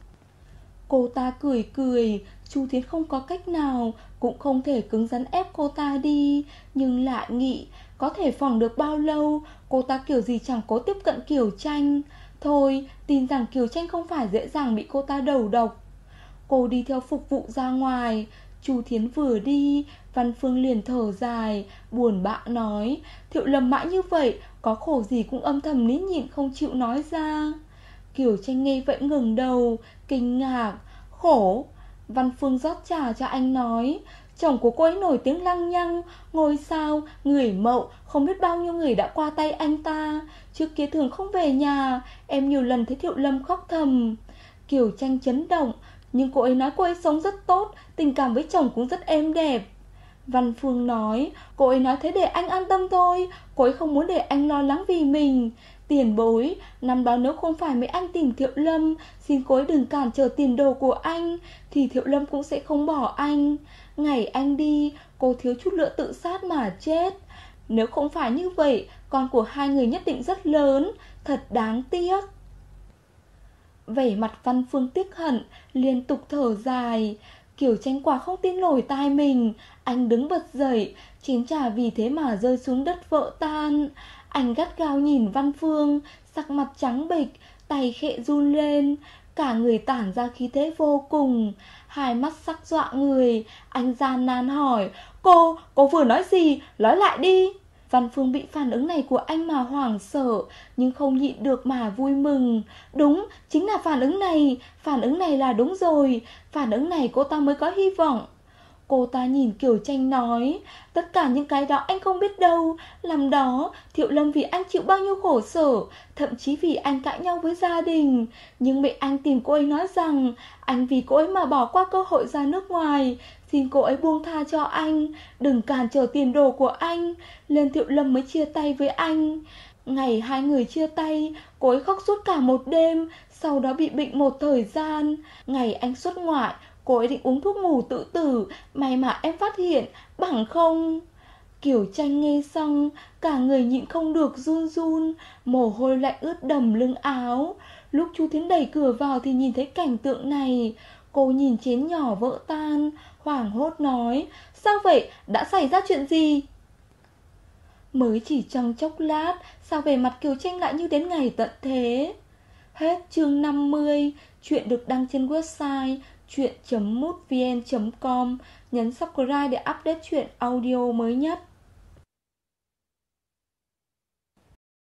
Cô ta cười cười, Chu Thiến không có cách nào, cũng không thể cứng rắn ép cô ta đi. Nhưng lại nghĩ, có thể phòng được bao lâu, cô ta kiểu gì chẳng cố tiếp cận Kiều Tranh. Thôi, tin rằng Kiều Tranh không phải dễ dàng bị cô ta đầu độc. Cô đi theo phục vụ ra ngoài. Chu Thiến vừa đi, Văn Phương liền thở dài, buồn bã nói, Thiệu Lâm mãi như vậy, có khổ gì cũng âm thầm nín nhịn không chịu nói ra. Kiều Tranh nghe vậy ngừng đầu, kinh ngạc. Khổ? Văn Phương rót trà cho anh nói, chồng của cô ấy nổi tiếng lăng nhăng, ngôi sao, người mậu, không biết bao nhiêu người đã qua tay anh ta. Trước kia thường không về nhà, em nhiều lần thấy Thiệu Lâm khóc thầm. Kiều Tranh chấn động, nhưng cô ấy nói cô ấy sống rất tốt, tình cảm với chồng cũng rất êm đẹp. Văn Phương nói, cô ấy nói thế để anh an tâm thôi, cô ấy không muốn để anh lo lắng vì mình. Tiền bối, năm đó nếu không phải mấy anh tìm Thiệu Lâm, xin cô ấy đừng cản trở tiền đồ của anh, thì Thiệu Lâm cũng sẽ không bỏ anh. Ngày anh đi, cô thiếu chút nữa tự sát mà chết. Nếu không phải như vậy, con của hai người nhất định rất lớn, thật đáng tiếc. Vẻ mặt Văn Phương tiếc hận, liên tục thở dài. Kiều Tranh quả không tin nổi tai mình. Anh đứng bật dậy, chén trà vì thế mà rơi xuống đất vỡ tan. Anh gắt gao nhìn Văn Phương, sắc mặt trắng bệch, tay khẽ run lên, cả người tản ra khí thế vô cùng. Hai mắt sắc dọa người. Anh gian nan hỏi, Cô, cô vừa nói gì? Nói lại đi. Văn Phương bị phản ứng này của anh mà hoảng sợ, nhưng không nhịn được mà vui mừng. Đúng, chính là phản ứng này. Phản ứng này là đúng rồi. Phản ứng này cô ta mới có hy vọng. Cô ta nhìn Kiều Tranh nói, tất cả những cái đó anh không biết đâu. Năm đó Thiệu Lâm vì anh chịu bao nhiêu khổ sở, thậm chí vì anh cãi nhau với gia đình. Nhưng mẹ anh tìm cô ấy nói rằng anh vì cô ấy mà bỏ qua cơ hội ra nước ngoài, xin cô ấy buông tha cho anh, đừng cản trở tiền đồ của anh. Nên Thiệu Lâm mới chia tay với anh. Ngày hai người chia tay, cô ấy khóc suốt cả một đêm, sau đó bị bệnh một thời gian. Ngày anh xuất ngoại, cô ấy định uống thuốc ngủ tự tử, may mà em phát hiện, bằng không. Kiều Tranh nghe xong, cả người nhịn không được run run, mồ hôi lạnh ướt đầm lưng áo. Lúc Chu Thiến đẩy cửa vào thì nhìn thấy cảnh tượng này. Cô nhìn chén nhỏ vỡ tan, hoảng hốt nói: sao vậy? Đã xảy ra chuyện gì? Mới chỉ trong chốc lát, sao về mặt Kiều Tranh lại như đến ngày tận thế? Hết chương năm mươi. Chuyện được đăng trên website chuyện chấm mútvn chấm com. Nhấn subscribe để update chuyện audio mới nhất.